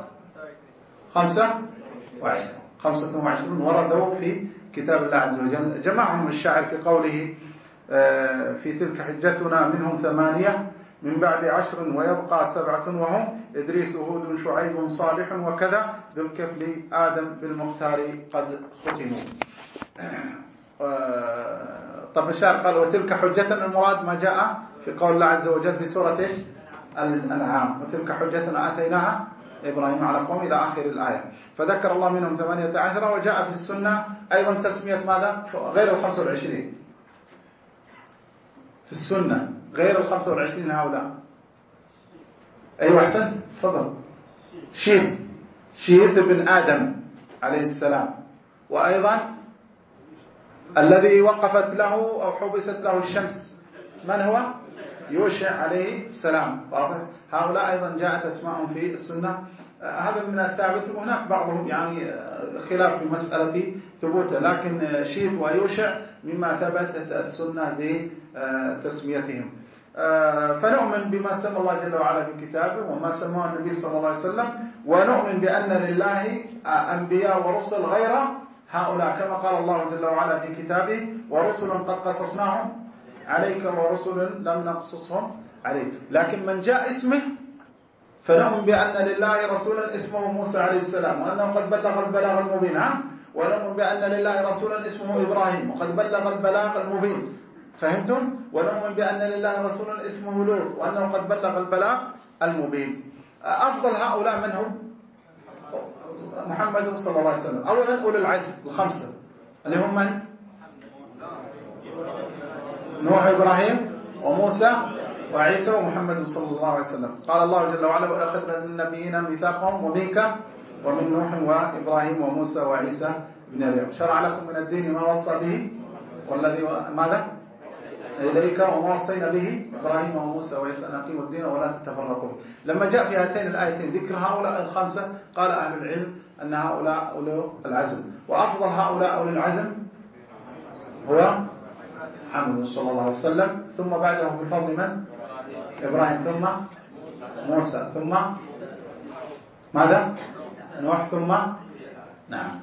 25 وردوا في كتاب الله عز وجل. جمعهم الشاعر في قوله في تلك حجتنا منهم 8 من بعد 10 ويبقى 7 وهم إدريس هود شعيب صالح وكذا بالكفل آدم بالمختار قد ختموا. طب الشاعر قال وتلك حجتنا، المراد ما جاء في قول الله عز وجل في سورة إيش؟ الأنعام، وتلك حجتنا آتيناها إبراهيم على قوم إلى آخر الآية. فذكر الله منهم 18 وجاء في السنة أيضا تسمية ماذا؟ غير 25 في السنة، غير 25 هؤلاء. أيوة أحسنت تفضل. شيث بن آدم عليه السلام، وأيضا الذي وقفت له أو حبست له الشمس من هو؟ يوشع عليه السلام. هؤلاء أيضا جاءت أسماءهم في السنة. هذا من الثابت، وهناك بعضهم يعني خلاف في مسألة ثبوته، لكن شيث ويوشع مما ثبتت السنة بتسميتهم. فنؤمن بما سمى الله جل وعلا في كتابه وما سماه النبي صلى الله عليه وسلم، ونؤمن بأن لله أنبياء ورسل غير هؤلاء، كما قال الله جل وعلا في كتابه ورسل قد قصصناهم عليك ورسل لم نقصصهم عليك. لكن من جاء اسمه فنؤمن بأن لله رسولا اسمه موسى عليه السلام وأنه قد بلغ البلاغ المبين، ونؤمن بأن لله رسولا اسمه إبراهيم وقد بلغ البلاغ المبين، فهمتم؟ ونؤمن بأن لله رسولا اسمه لوط وأنه قد بلغ البلاغ المبين. أفضل هؤلاء من هم؟ محمد صلى الله عليه وسلم. أولا أولي العزم الخمسة اللي هم من؟ نوح إبراهيم وموسى وعيسى ومحمد صلى الله عليه وسلم. قال الله جل وعلا وأخذنا من النبيين ميثاقهم ومنك ومن نوح وإبراهيم وموسى وعيسى بن مريم. شرع لكم من الدين ما وصى به والذي ماذا؟ إليك وما وصينا به إبراهيم وموسى وعيسى أن أقيموا الدين ولا تتفرقوا. لما جاء في هاتين الآيتين ذكر هؤلاء الخمسة قال أهل العلم أن هؤلاء أولي العزم، وأفضل هؤلاء أولي العزم هو محمد صلى الله عليه وسلم، ثم بعده بفضل من؟ إبراهيم، ثم موسى، ثم ماذا؟ نوح، ثم نعم.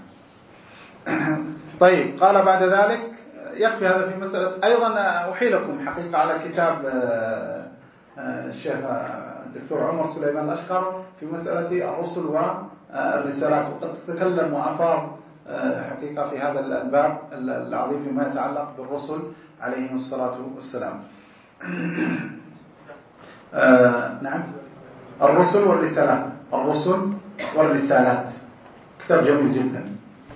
طيب قال بعد ذلك يكفي هذا في مسألة. أيضا أحيلكم حقيقة على كتاب الشيخ الدكتور عمر سليمان الأشقر في مسألة الرسل والرسالات، وقد تكلم وأثار حقيقة في هذا الباب العظيم فيما يتعلق بالرسل عليهم الصلاة والسلام. نعم، الرسل والرسالات كتاب جميل جدا.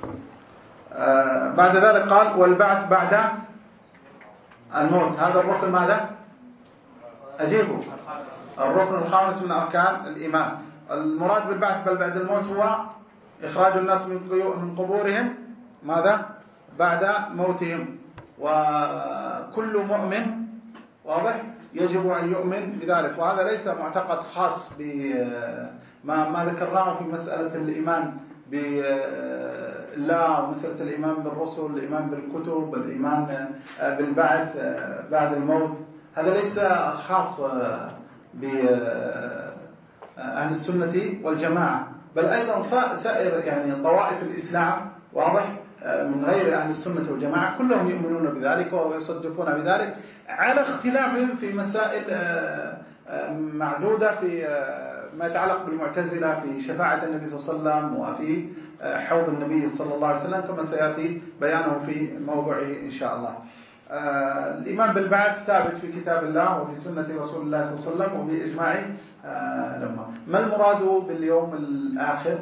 بعد ذلك قال والبعث بعد الموت. هذا الركن ماذا؟ أجيبه. الركن الخامس من أركان الإيمان. المراد بالبعث بعد الموت هو إخراج الناس من قبورهم ماذا؟ بعد موتهم. وكل مؤمن واضح يجب أن يؤمن بذلك، وهذا ليس معتقد خاص بما ذكرناه في مسألة الإيمان بالله ومسألة الإيمان بالرسل، الإيمان بالكتب، الإيمان بالبعث بعد الموت. هذا ليس خاص بأهل السنة والجماعة، بل أيضا سائر يعني طوائف الإسلام واضح من غير أهل السنة والجماعة كلهم يؤمنون بذلك ويصدقون بذلك، على اختلافهم في مسائل معدودة في ما يتعلق بالمعتزلة في شفاعة النبي صلى الله عليه وسلم وفي حوض النبي صلى الله عليه وسلم كما سيأتي بيانه في موضوعه إن شاء الله. الإيمان بالبعث ثابت في كتاب الله وفي سنة رسول الله صلى الله عليه وسلم وبإجماع الأمة. ما المراد باليوم الآخر؟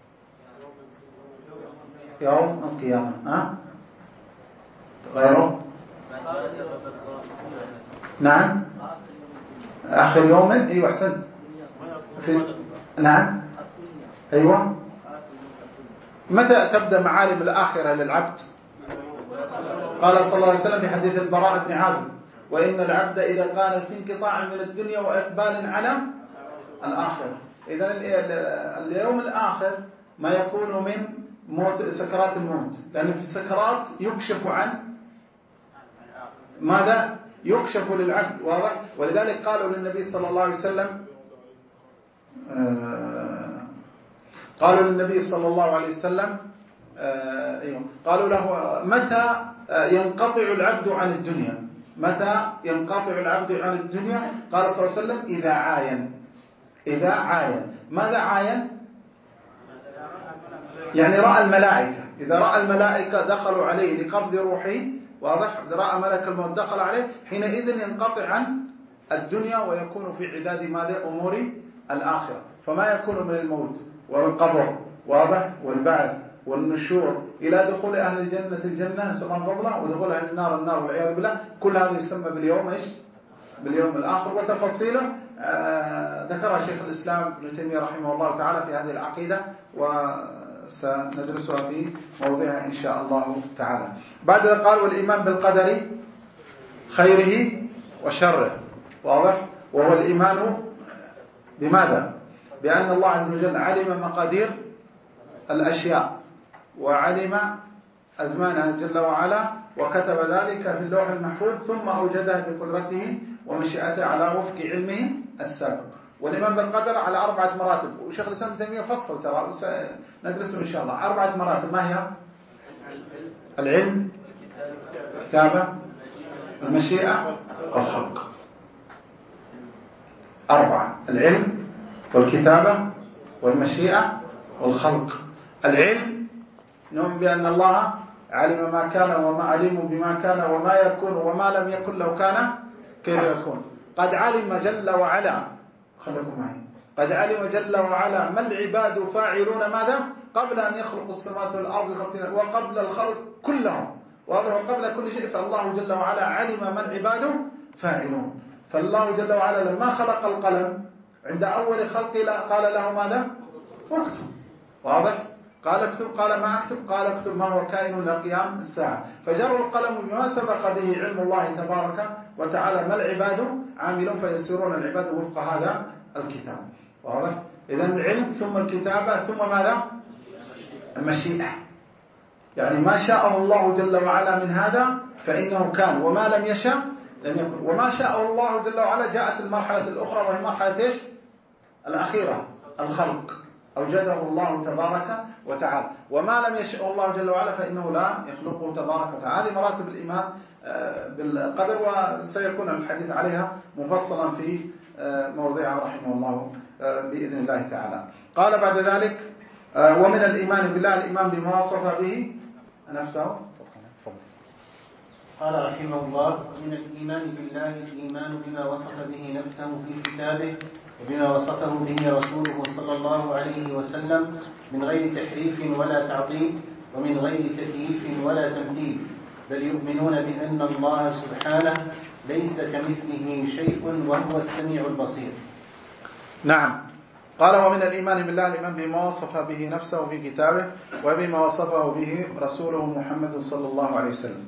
يوم القيامة. غيره؟ نعم آخر يوم. أيوة أحسنت. نعم أيوة. متى تبدأ معالم الآخرة للعبد؟ قال صلى الله عليه وسلم في حديث البراء بن عازب: وإن العبد إذا كان في انقطاع من الدنيا وإقبال على الآخرة. إذن اليوم الآخر ما يكون من موت سكرات الموت، لأن في السكرات يكشف عن ماذا؟ يكشف للعبد، واضح؟ ولذلك قالوا للنبي صلى الله عليه وسلم قالوا له: متى ينقطع العبد عن الدنيا؟ متى ينقطع العبد عن الدنيا؟ قال صلى الله عليه وسلم: إذا عاين. إذا عاين. ماذا عاين؟ يعني رأى الملائكة. إذا رأى الملائكة دخلوا عليه لقبض روحه، واضح؟ رأى ملك الموت دخل عليه، حينئذ ينقطع عن الدنيا ويكون في عداد ماذا؟ أمور الآخرة. فما يكون من الموت والقبر، واضح؟ والبعث والنشور إلى دخول أهل الجنة الجنة سواء فضلا، ودخول أهل النار النار والعياذ بالله، كل هذا يسمى باليوم إيش؟ باليوم الآخر. وتفاصيله ذكرها شيخ الإسلام ابن تيمية رحمه الله تعالى في هذه العقيدة، وسندرسها في موضعها إن شاء الله تعالى. بعد ذلك قال: والإيمان بالقدر خيره وشره، واضح؟ وهو الإيمان بماذا؟ بأن الله عز وجل علم مقادير الأشياء وعلم أزمانها جل وعلا وكتب ذلك في اللوح المحفوظ ثم أوجدها بقدرته ومشيئته على وفق علمه السابق. والإيمان بالقدر على 4 مراتب، وشيخ الإسلام ابن تيمية فصل ترى ندرسه إن شاء الله. 4 مراتب. ما هي؟ العلم، الكتابة، المشيئة، والخلق. 4: العلم والكتابة والمشيئة والخلق. العلم نؤمن بأن الله علم ما كان وما علم بما كان وما يكون وما لم يكن لو كان كيف يكون. قد علم جل وعلا، خليكم معي، قد علم جل وعلا ما العباد فاعلون ماذا؟ قبل أن يخلق السماوات والأرض 50 وقبل الخلق كلهم، وقبل كل شيء. فالله جل وعلا علم ما العباد فاعلون. فالله جل وعلا لما خلق القلم عند أول خلقه قال له ماذا؟ اكتب، واضح؟ قال اكتب، قال ما اكتب؟ قال اكتب ما هو كائن إلى قيام الساعة. فجر القلم بما سبق به علم الله تبارك وتعالى ما العباد عاملون فيسيرون العباد وفق هذا الكتاب، واضح؟ إذن العلم ثم الكتابة ثم ماذا؟ المشيئة، يعني ما شاءه الله جل وعلا من هذا فإنه كان، وما لم يشاء لم يكن. وما شاءه الله جل وعلا جاءت المرحلة الأخرى وهي مرحلة إيش؟ الأخيرة، الخلق، أوجده الله تبارك وتعالى. وما لم يشاء الله جل وعلا فإنه لا يخلقه تبارك وتعالى. هذه مراتب الإيمان بالقدر، وسيكون الحديث عليها مفصلا في موضعها رحمه الله بإذن الله تعالى. قال بعد ذلك: ومن الإيمان بالله الإيمان بما وصف به نفسه. قال رحمه الله: من الإيمان بالله الإيمان بما وصف به نفسه في كتابه وبما وصفه به رسوله صلى الله عليه وسلم من غير تحريف ولا تعطيل ومن غير تكييف ولا تمثيل، بل يؤمنون بأن الله سبحانه ليس كمثله شيء وهو السميع البصير. نعم. قال: ومن الإيمان بالله الإيمان بما وصف به نفسه في كتابه وبما وصفه به رسوله محمد صلى الله عليه وسلم.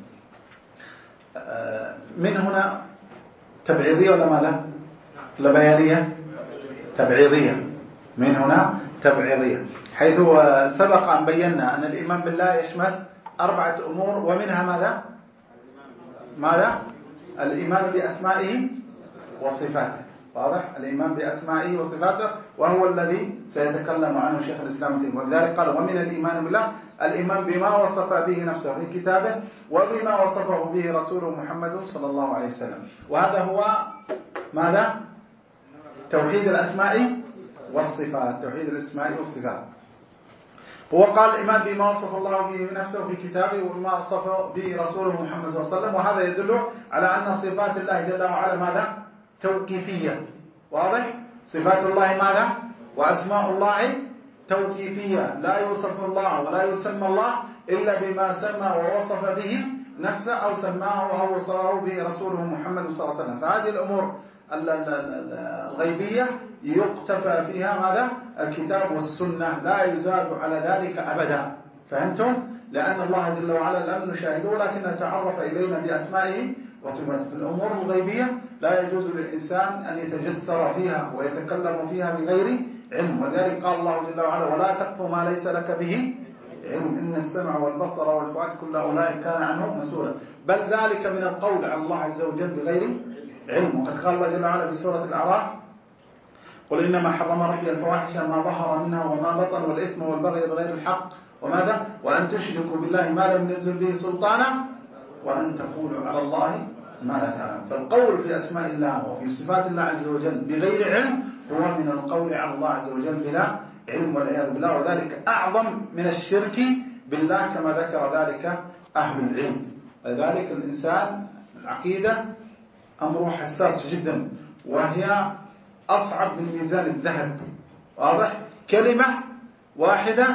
من هنا تبعيضية ولا ماذا؟ لا بيانية؟ تبعيضية. من هنا تبعيضية، حيث سبق أن بينا أن الإيمان بالله يشمل 4 أمور، ومنها ماذا؟ ماذا؟ الإيمان بأسمائه وصفاته، واضح؟ الإيمان بأسمائه وصفاته، وهو الذي سيتكلم عنه شيخ الإسلام ابن تيمية. ولذلك قال ومن الإيمان بالله الإيمان بما وصف به نفسه في كتابه وبما وصفه به رسوله محمد صلى الله عليه وسلم. وهذا هو ماذا؟ توحيد الأسماء والصفات. توحيد الأسماء والصفات. هو قال الإيمان بما وصف الله به نفسه في كتابه وبما وصف به رسوله محمد صلى الله عليه وسلم. وهذا يدل على أن صفات الله جل وعلا ماذا؟ توقيفية. واضح؟ صفات الله ماذا؟ وأسماء الله توقيفية، لا يوصف الله ولا يسمى الله إلا بما سمى ووصف به نفسه أو سماه أو وصفه به رسوله محمد صلى الله عليه وسلم. فهذه الأمور الغيبية يقتفى فيها ماذا؟ الكتاب والسنة، لا يزاد على ذلك أبدا. فهمتم؟ لأن الله جل وعلا لم نشاهده لكن نتعرف إلينا بأسمائه وصفاته. في الأمور الغيبية لا يجوز للإنسان أن يتجسر فيها ويتكلم فيها بغير علم. وذلك قال الله جل وعلا ولا تقف ما ليس لك به علم إن السمع والبصر والفؤاد كل أولئك كان عنه مسؤولا. بل ذلك من القول على الله عز وجل بغير علم. وقد قال الله جل وعلا في سورة الأعراف قل إنما حرم ربي الفواحش ما ظهر منها وما بطن والإثم والبغي بغير الحق وماذا؟ وأن تشركوا بالله ما لم ينزل به سلطانا وأن تقولوا على الله ما لا تعلم. فالقول في أسماء الله وفي صفات الله عز وجل بغير علم هو من القول على الله عز وجل بلا علم والعياذ بالله. وذلك أعظم من الشرك بالله كما ذكر ذلك أهل العلم. لذلك الإنسان العقيدة أمره حساس جدا وهي أصعب من ميزان الذهب. واضح؟ كلمة واحدة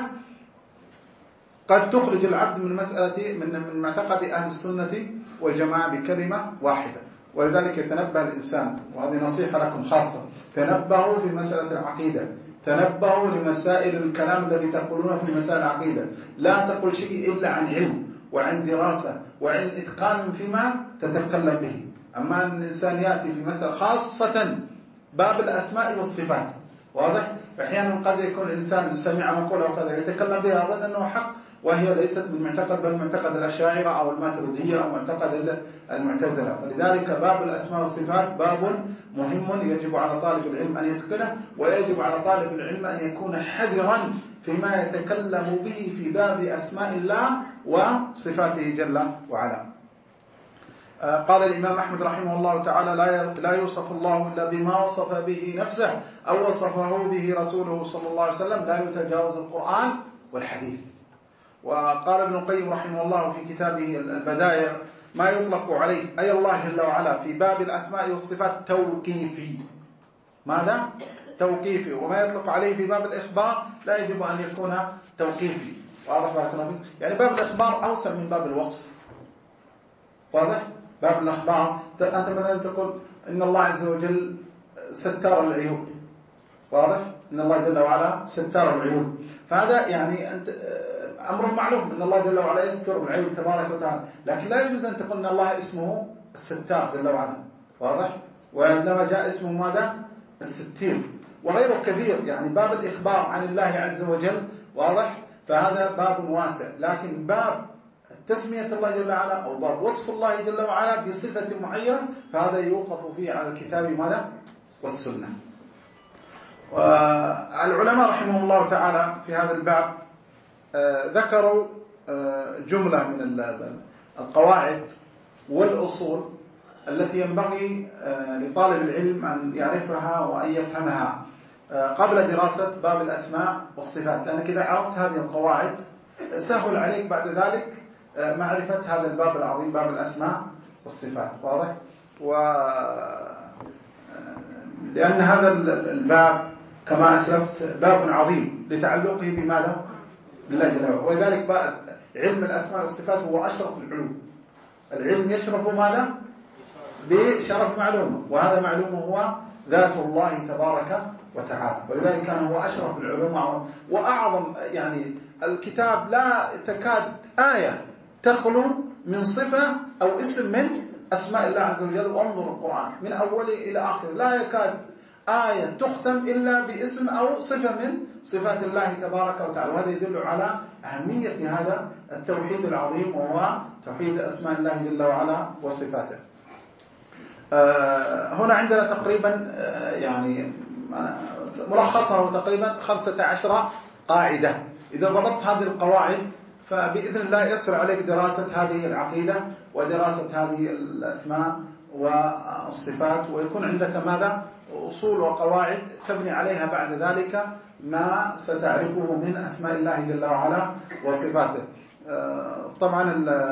قد تخرج العبد من مسألة من معتقد أهل السنة والجماعة بكلمة واحدة. ولذلك يتنبه الإنسان، وهذه نصيحة لكم خاصة، تنبهوا في مسألة العقيدة، تنبهوا لمسائل الكلام الذي تقولونه في مسائل العقيدة. لا تقول شيء إلا عن علم وعن دراسة وعن إتقان فيما تتكلم به. أما أن الإنسان يأتي في مسألة خاصة باب الأسماء والصفات، واضح؟ أحيانا قد يكون الإنسان سمع مقولة وكذا يتكلم بها أظن أنه حق وهي ليست بالمعتقد بل معتقد الأشاعرة أو الماتريدية أو معتقد المعتزلة. ولذلك باب الأسماء والصفات باب مهم يجب على طالب العلم أن يتقنه، ويجب على طالب العلم أن يكون حذرا فيما يتكلم به في باب أسماء الله وصفاته جل وعلا. قال الإمام أحمد رحمه الله تعالى لا يوصف الله إلا بما وصف به نفسه أو وصفه به رسوله صلى الله عليه وسلم، لا يتجاوز القرآن والحديث. وقال ابن القيم رحمه الله في كتابه البدائع ما يطلق عليه أي الله جل وعلا في باب الأسماء والصفات توقيفي. ماذا؟ توقيفي. وما يطلق عليه في باب الإخبار لا يجب أن يكون توقيفي. واضح؟ يعني باب الإخبار أوسع من باب الوصف. واضح؟ باب الأخبار أنت مثلا تقول إن الله عز وجل ستار العيوب. واضح؟ إن الله جل وعلا ستار العيوب. فهذا يعني أنت أمر معلوم أن الله جل وعلا يستر العيوب تبارك وتعالى، لكن لا يجوز أن تقول أن الله اسمه الستار جل وعلا. واضح؟ وعندما جاء اسمه ماذا؟ الستير وغيره كثير. يعني باب الإخبار عن الله عز وجل واضح؟ فهذا باب واسع. لكن باب تسمية الله جل وعلا أو باب وصف الله جل وعلا بصفة معينة فهذا يوقف فيه على الكتاب ماذا؟ والسنة. والعلماء رحمهم الله تعالى في هذا الباب ذكروا جملة من القواعد والأصول التي ينبغي لطالب العلم أن يعرفها وأن يفهمها قبل دراسة باب الأسماء والصفات، لأنك إذا عرفت هذه القواعد سهل عليك بعد ذلك معرفة هذا الباب العظيم باب الأسماء والصفات. واضح؟ لأن هذا الباب كما أسلفت باب عظيم لتعلقه بماذا؟ بالله جل وعلا. ولذلك علم الأسماء والصفات هو أشرف العلوم. العلم يشرف ماذا؟ بشرف معلومة، وهذا معلومه هو ذات الله تبارك وتعالى. ولذلك كان هو أشرف العلوم وأعظم. يعني الكتاب لا تكاد آية تخلو من صفة أو اسم من أسماء الله عز وجل. وانظر القرآن من أوله إلى آخره لا يكاد آية تختم إلا باسم أو صفة من صفات الله تبارك وتعالى. وهذا يدل على أهمية هذا التوحيد العظيم وهو توحيد أسماء الله جل وعلا وصفاته. هنا عندنا تقريبا يعني ملخصه تقريبا 15 قاعدة. إذا ضبطت هذه القواعد فبإذن الله يسر عليك دراسة هذه العقيدة ودراسة هذه الأسماء والصفات، ويكون عندك ماذا؟ أصول وقواعد تبني عليها بعد ذلك ما ستعرفه من أسماء الله جل وعلا وصفاته. طبعا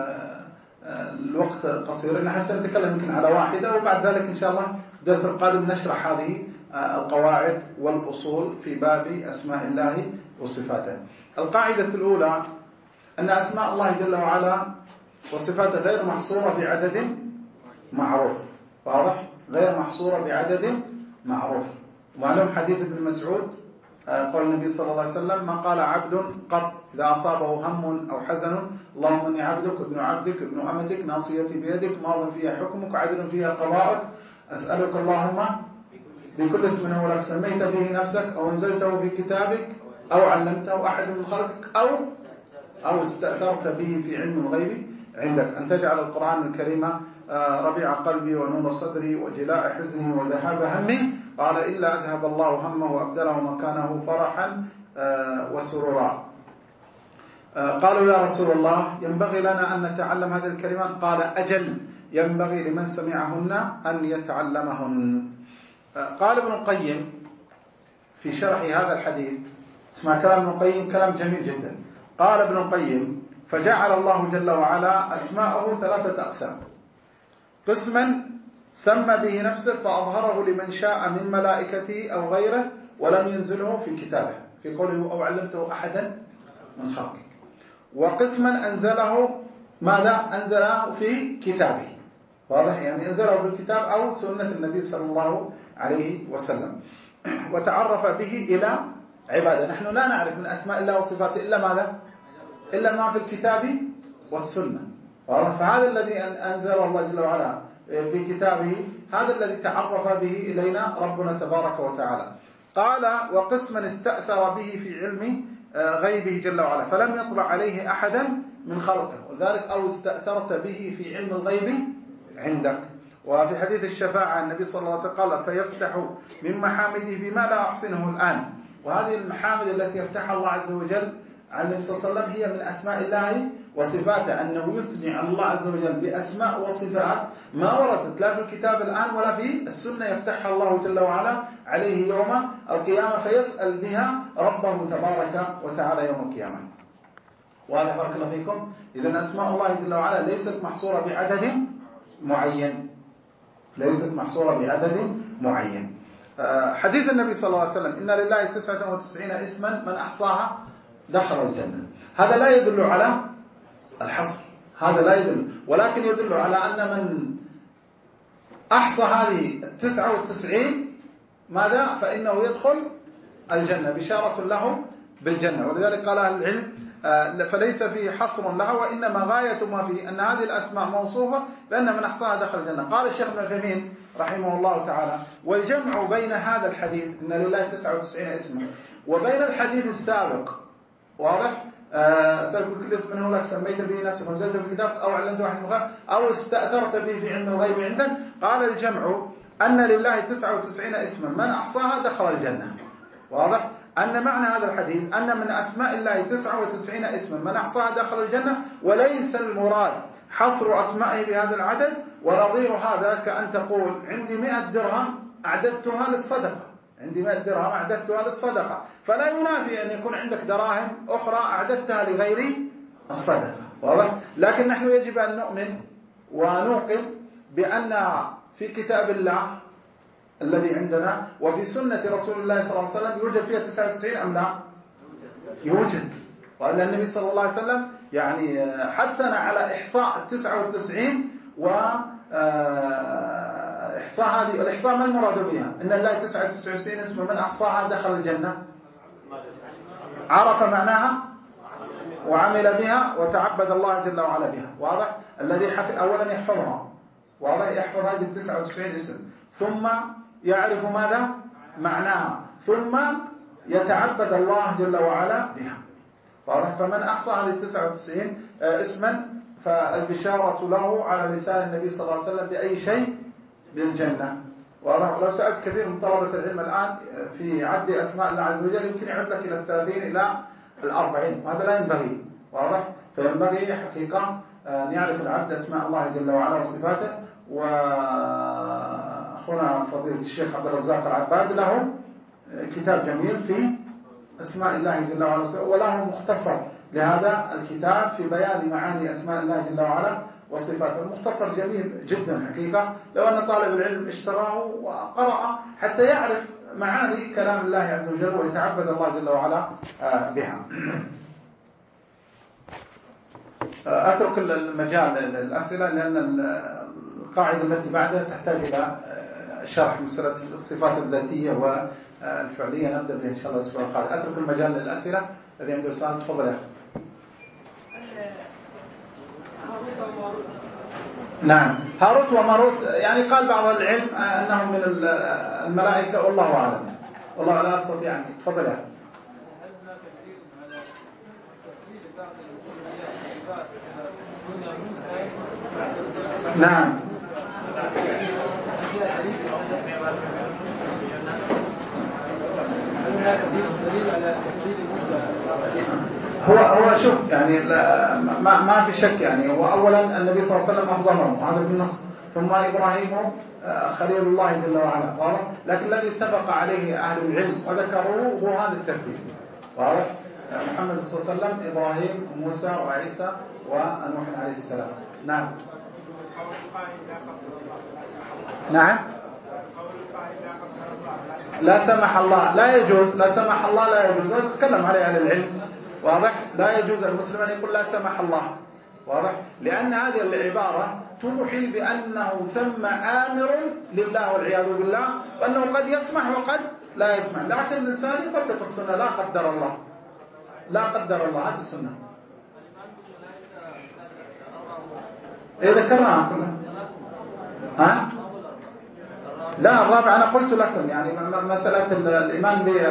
الوقت قصير، نحن سنتكلم يمكن على واحدة، وبعد ذلك إن شاء الله الدرس القادم نشرح هذه القواعد والأصول في باب أسماء الله وصفاته. القاعدة الأولى أن أسماء الله جل وعلا وصفاته غير محصورة بعدد معروف. واضح؟ غير محصورة بعدد معروف. ومعلوم حديث ابن مسعود قال النبي صلى الله عليه وسلم: ما قال عبد قط إذا أصابه هم أو حزن اللهم إني عبدك ابن عبدك ابن أمتك ناصيتي بيدك ماض فيها حكمك عدل فيها قضاءك أسألك اللهم بكل اسم هو لك سميت به نفسك أو أنزلته في كتابك أو علمته أحد من خلقك أو استأثرت به في علم الغيب عندك أن تجعل القرآن الكريم ربيع قلبي ونور صدري وجلاء حزني وذهاب همي. قال: إلا أذهب الله همه وأبدله مكانه فرحا وسرورا. قالوا: يا رسول الله ينبغي لنا أن نتعلم هذه الكلمات. قال: أجل، ينبغي لمن سمعهن أن يتعلمهن. قال ابن القيم في شرح هذا الحديث، اسمع كلام ابن القيم، كلام جميل جدا. قال ابن القيم: فجعل الله جل وعلا أسماءه 3 أقسام: قسما سمى به نفسه فأظهره لمن شاء من ملائكته أو غيره ولم ينزله في كتابه في قوله أو علمته أحدا من خلقه، وقسما أنزله ماذا؟ أنزله في كتابه. واضح؟ يعني أنزله في الكتاب أو سنة النبي صلى الله عليه وسلم، وتعرف به إلى عباده. نحن لا نعرف من أسماء الله وصفاته إلا ماذا؟ إلا ما في الكتاب والسنة. فهذا الذي أنزله الله جل وعلا في كتابه، هذا الذي تعرف به إلينا ربنا تبارك وتعالى. قال: وقسما استأثر به في علم غيبه جل وعلا فلم يطلع عليه أحدا من خلقه، وذلك أو استأثرت به في علم الغيب عندك. وفي حديث الشفاعة النبي صلى الله عليه وسلم قال: فيفتح من محامده بما لا أحسنه الآن. وهذه المحامد التي يفتحها الله عز وجل عن النبي صلى الله عليه وسلم هي من أسماء الله وصفاته، أنه يثني على الله عز وجل بأسماء وصفات ما وردت لا في الكتاب الآن ولا في السنة، يفتحها الله جل وعلا عليه يوم القيامة فيسأل بها ربه تبارك وتعالى يوم القيامة. وهذا بارك الله فيكم. إذن أسماء الله جل وعلا ليست محصورة بعدد معين، ليست محصورة بعدد معين. حديث النبي صلى الله عليه وسلم: إن لله 99 اسما من أحصاها دخل الجنة. هذا لا يدل على الحصر، هذا لا يدل، ولكن يدل على أن من أحصى هذه 99 ماذا؟ فإنه يدخل الجنة، بشارة له بالجنة. ولذلك قال أهل العلم: فليس فيه حصر لها، وإنما غاية ما فيه أن هذه الأسماء موصوفة بأن من أحصاها دخل الجنة. قال الشيخ ابن عثيمين رحمه الله تعالى: والجمع بين هذا الحديث إن لله 99 اسما وبين الحديث السابق واضح. سألك كل اسم هو لك سميت به نفسك ونزلت في كتاب أو علمت واحد مخالف أو استأثرت به في علم الغيب عندك. قال الجمع أن لله 99 اسما من أحصاها دخل الجنة. واضح؟ أن معنى هذا الحديث أن من أسماء الله 99 اسما من أحصاها دخل الجنة، وليس المراد حصر أسمائه بهذا العدد. ونظير هذا كأن تقول: عندي 100 درهم أعددتها للصدقة، عندي 100 درهم أعددتها للصدقة، فلا ينافي أن يكون عندك دراهم أخرى أعددتها لغير الصدقة. واضح؟ لكن نحن يجب أن نؤمن ونوقن بأن في كتاب الله الذي عندنا وفي سنة رسول الله صلى الله عليه وسلم يوجد فيها 99 أم لا؟ يوجد. وأن النبي صلى الله عليه وسلم يعني حثنا على إحصاء 99 إحصاء هذه. الإحصاء ما المراد بها؟ إن الله 99 اسم من أحصاها دخل الجنة، عرف معناها وعمل بها وتعبد الله جل وعلا بها. واضح؟ الذي أولا يحفظها، واضح، يحفظ هذه 99 اسم، ثم يعرف ماذا؟ معناها، ثم يتعبد الله جل وعلا بها. واضح؟ فمن أحصى هذه 99 اسما فالبشارة له على لسان النبي صلى الله عليه وسلم بأي شيء؟ بالجنة. ولو سألت كثير من طلبة العلم الآن في عد أسماء الله عز وجل يمكن يعد لك إلى 30 إلى 40، وهذا لا ينبغي. واضح؟ فينبغي حقيقة أن يعرف العبد أسماء الله جل وعلا وصفاته. وأخونا فضيلة الشيخ عبد الرزاق العباد له كتاب جميل في أسماء الله جل وعلا، وله مختصر لهذا الكتاب في بيان معاني أسماء الله جل وعلا وصفاته. المختصر جميل جدا حقيقة، لو أن طالب العلم اشتراه وقرأ حتى يعرف معاني كلام الله عز وجل ويتعبد الله جل وعلا بها. أترك المجال للأسئلة لأن القاعدة التي بعدها تحتاج إلى شرح مسألة الصفات الذاتية والفعلية، نبدأ بها إن شاء الله الأسبوع القادم. أترك المجال للأسئلة. الذي عنده سؤال تفضل يا أخي. نعم، هاروت وماروت يعني قال بعض العلم أنهم من الملائكة والله أعلم، والله لا أستطيع يعني. تفضل يا أخي. نعم، هو شوف يعني ما في شك يعني. هو أولا النبي صلى الله عليه وسلم أفضلهم، هذا بالنص، ثم إبراهيم خليل الله جل وعلا، واضح. لكن الذي اتفق عليه أهل العلم وذكروه هو هذا الترتيب، واضح. محمد صلى الله عليه وسلم، إبراهيم، وموسى، وعيسى، ونوح عليه السلام. نعم نعم. لا سمح الله لا يجوز، لا سمح الله لا يجوز، نتكلم عليه أهل العلم، واضح. لا يجوز المسلم أن يقول لا سمح الله، واضح، لأن هذه العبارة توحي بأنه ثم آمر لله والعياذ بالله، وأنه قد يسمح وقد لا يسمح. لكن الإنسان يطبق السنة، لا قدر الله، لا قدر الله، هذه السنة. إيه ذكرناها كلها؟ ها؟ لا الرابع أنا قلت لكم يعني مسألة الإيمان ب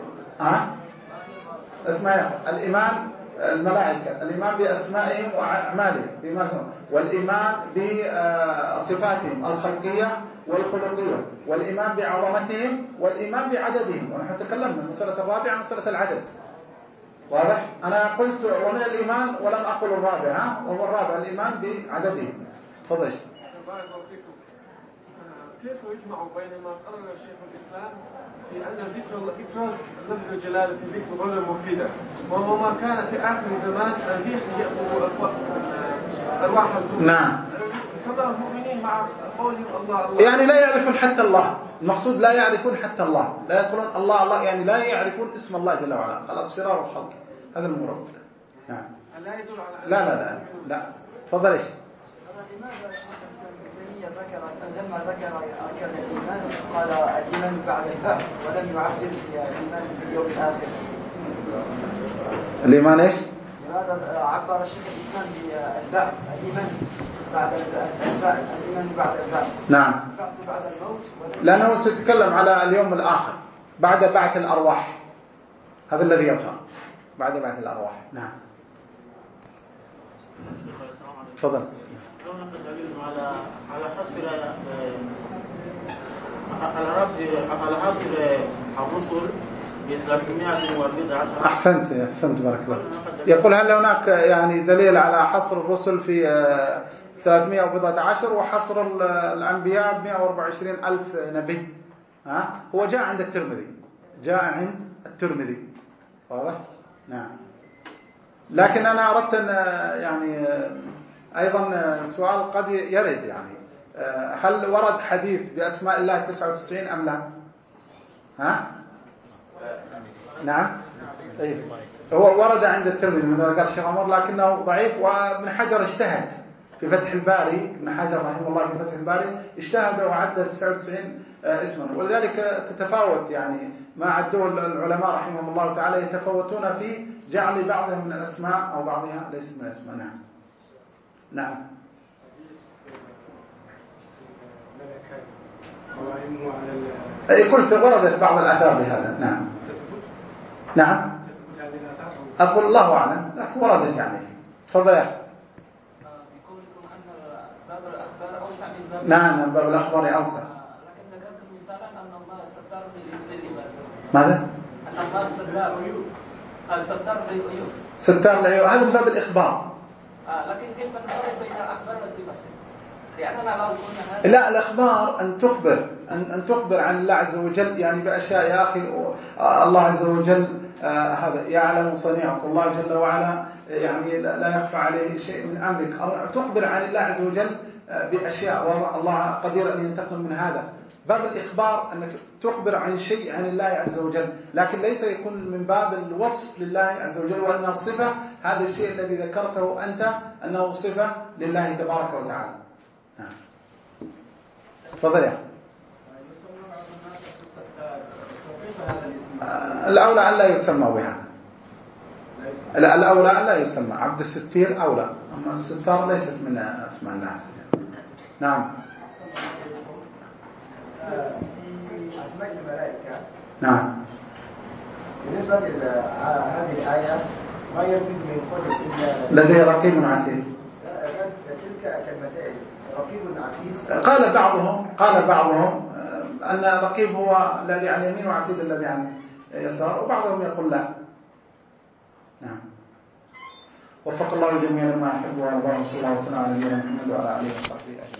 اسمعوا، الإيمان الملائكة، الإيمان بأسمائهم وأعمالهم والإيمان بصفاتهم الخلقية والخلقية، والإيمان بعظمتهم، والإيمان بعددهم. ونحن تكلمنا المسألة الرابعة مسألة العدد، واضح. أنا قلت ومن الإيمان ولم أقل الرابع، وهو الرابع الإيمان بعددهم. تفضل. كيف يجمع بين ما قرر شيخ الإسلام في أن ذكر لفظ الجلالة في ذكر غير مفيدة، وهو ما كان في آخر زمان الريح يأمر أرواح الكفر. نعم. فما المؤمنين مع قولهم الله يعني لا يعرفون حتى الله، المقصود لا يعرفون حتى الله، لا يقولون الله الله، يعني لا يعرفون اسم الله جل وعلا، خلاص شرار الخلق، هذا المراد. نعم. لا يدل على لا تفضل. ايش ذكر لما ذكر أركان الإيمان قال الإيمان بعد البعث ولم يعبر الإيمان باليوم الآخر. الإيمان إيش؟ لماذا عبر الشيخ الإسلام بالبعث؟ الإيمان بعد البعث، الإيمان بعد البعث. نعم. البعث بعد الموت. لأنه سيتكلم على اليوم الآخر بعد بعث الأرواح، هذا الذي يفهم بعد بعث الأرواح. نعم. تفضل. على حصر الرسل ب 314. أحسنت بارك الله. يقول هل هناك يعني دليل على حصر الرسل في 314 وحصر الأنبياء ب 124,000 نبي؟ هو جاء عند الترمذي، واضح؟ نعم. لكن أنا أردت أن يعني أيضا سؤال قد يرد يعني، هل ورد حديث بأسماء الله 99 أم لا؟ نعم. أيه. هو ورد عند الترمذي مثل قال الشيخ عمر لكنه ضعيف، وابن حجر اجتهد في فتح الباري، ابن حجر رحمه الله في فتح الباري اجتهد وعد 99 اسما، ولذلك تتفاوت يعني ما عدوه العلماء رحمهم الله تعالى، يتفاوتون في جعل بعضهم من الأسماء أو بعضها ليس من الأسماء. نعم. قلت وردت بعض الآثار بهذا. نعم. أقول الله أعلم، لكن وردت يعني. تفضل يا أخي. بقولكم أن باب الأخبار أوسع من باب نعم، باب الأخبار أوسع. لكن ذكرتم ماذا؟ الأخبار ستار عيوب. ستار العيوب. ستار العيوب هذا من باب الإخبار. لكن كيف نفرق بين الأخبار والصفات؟ لأننا لو قلنا هذا لا، الأخبار أن تخبر عن الله عز وجل يعني بأشياء. يا أخي الله عز وجل هذا يعلم صنيعك، الله جل وعلا يعني لا يخفى عليه شيء من أمرك، أو تخبر عن الله عز وجل بأشياء والله قدير أن ينتقم من هذا. باب الإخبار أنك تخبر عن شيء عن الله عز وجل، لكن ليس يكون من باب الوصف لله عز وجل وأنها صفة. هذا الشيء الذي ذكرته أنت أنه صفة لله تبارك وتعالى. تفضل يا الأولى أن لا يسمى بها. الأولى أن لا يسمى. عبد الستير أولى، أما الستار ليست من أسماء الله. نعم. أسماء الملائكة. نعم. بالنسبة لهذه الآية ما يلفظ من قول إلا لديه رقيب عتيد. تلك كلمتين رقيب عتيد. قال بعضهم أن الرقيب هو الذي عن اليمين وعتيد الذي عن اليسار، وبعضهم يقول لا. نعم. وفق الله جميعا ما يحب ويرضى. صلى الله وسلم على نبينا محمد وعلى آله وصحبه أجمعين.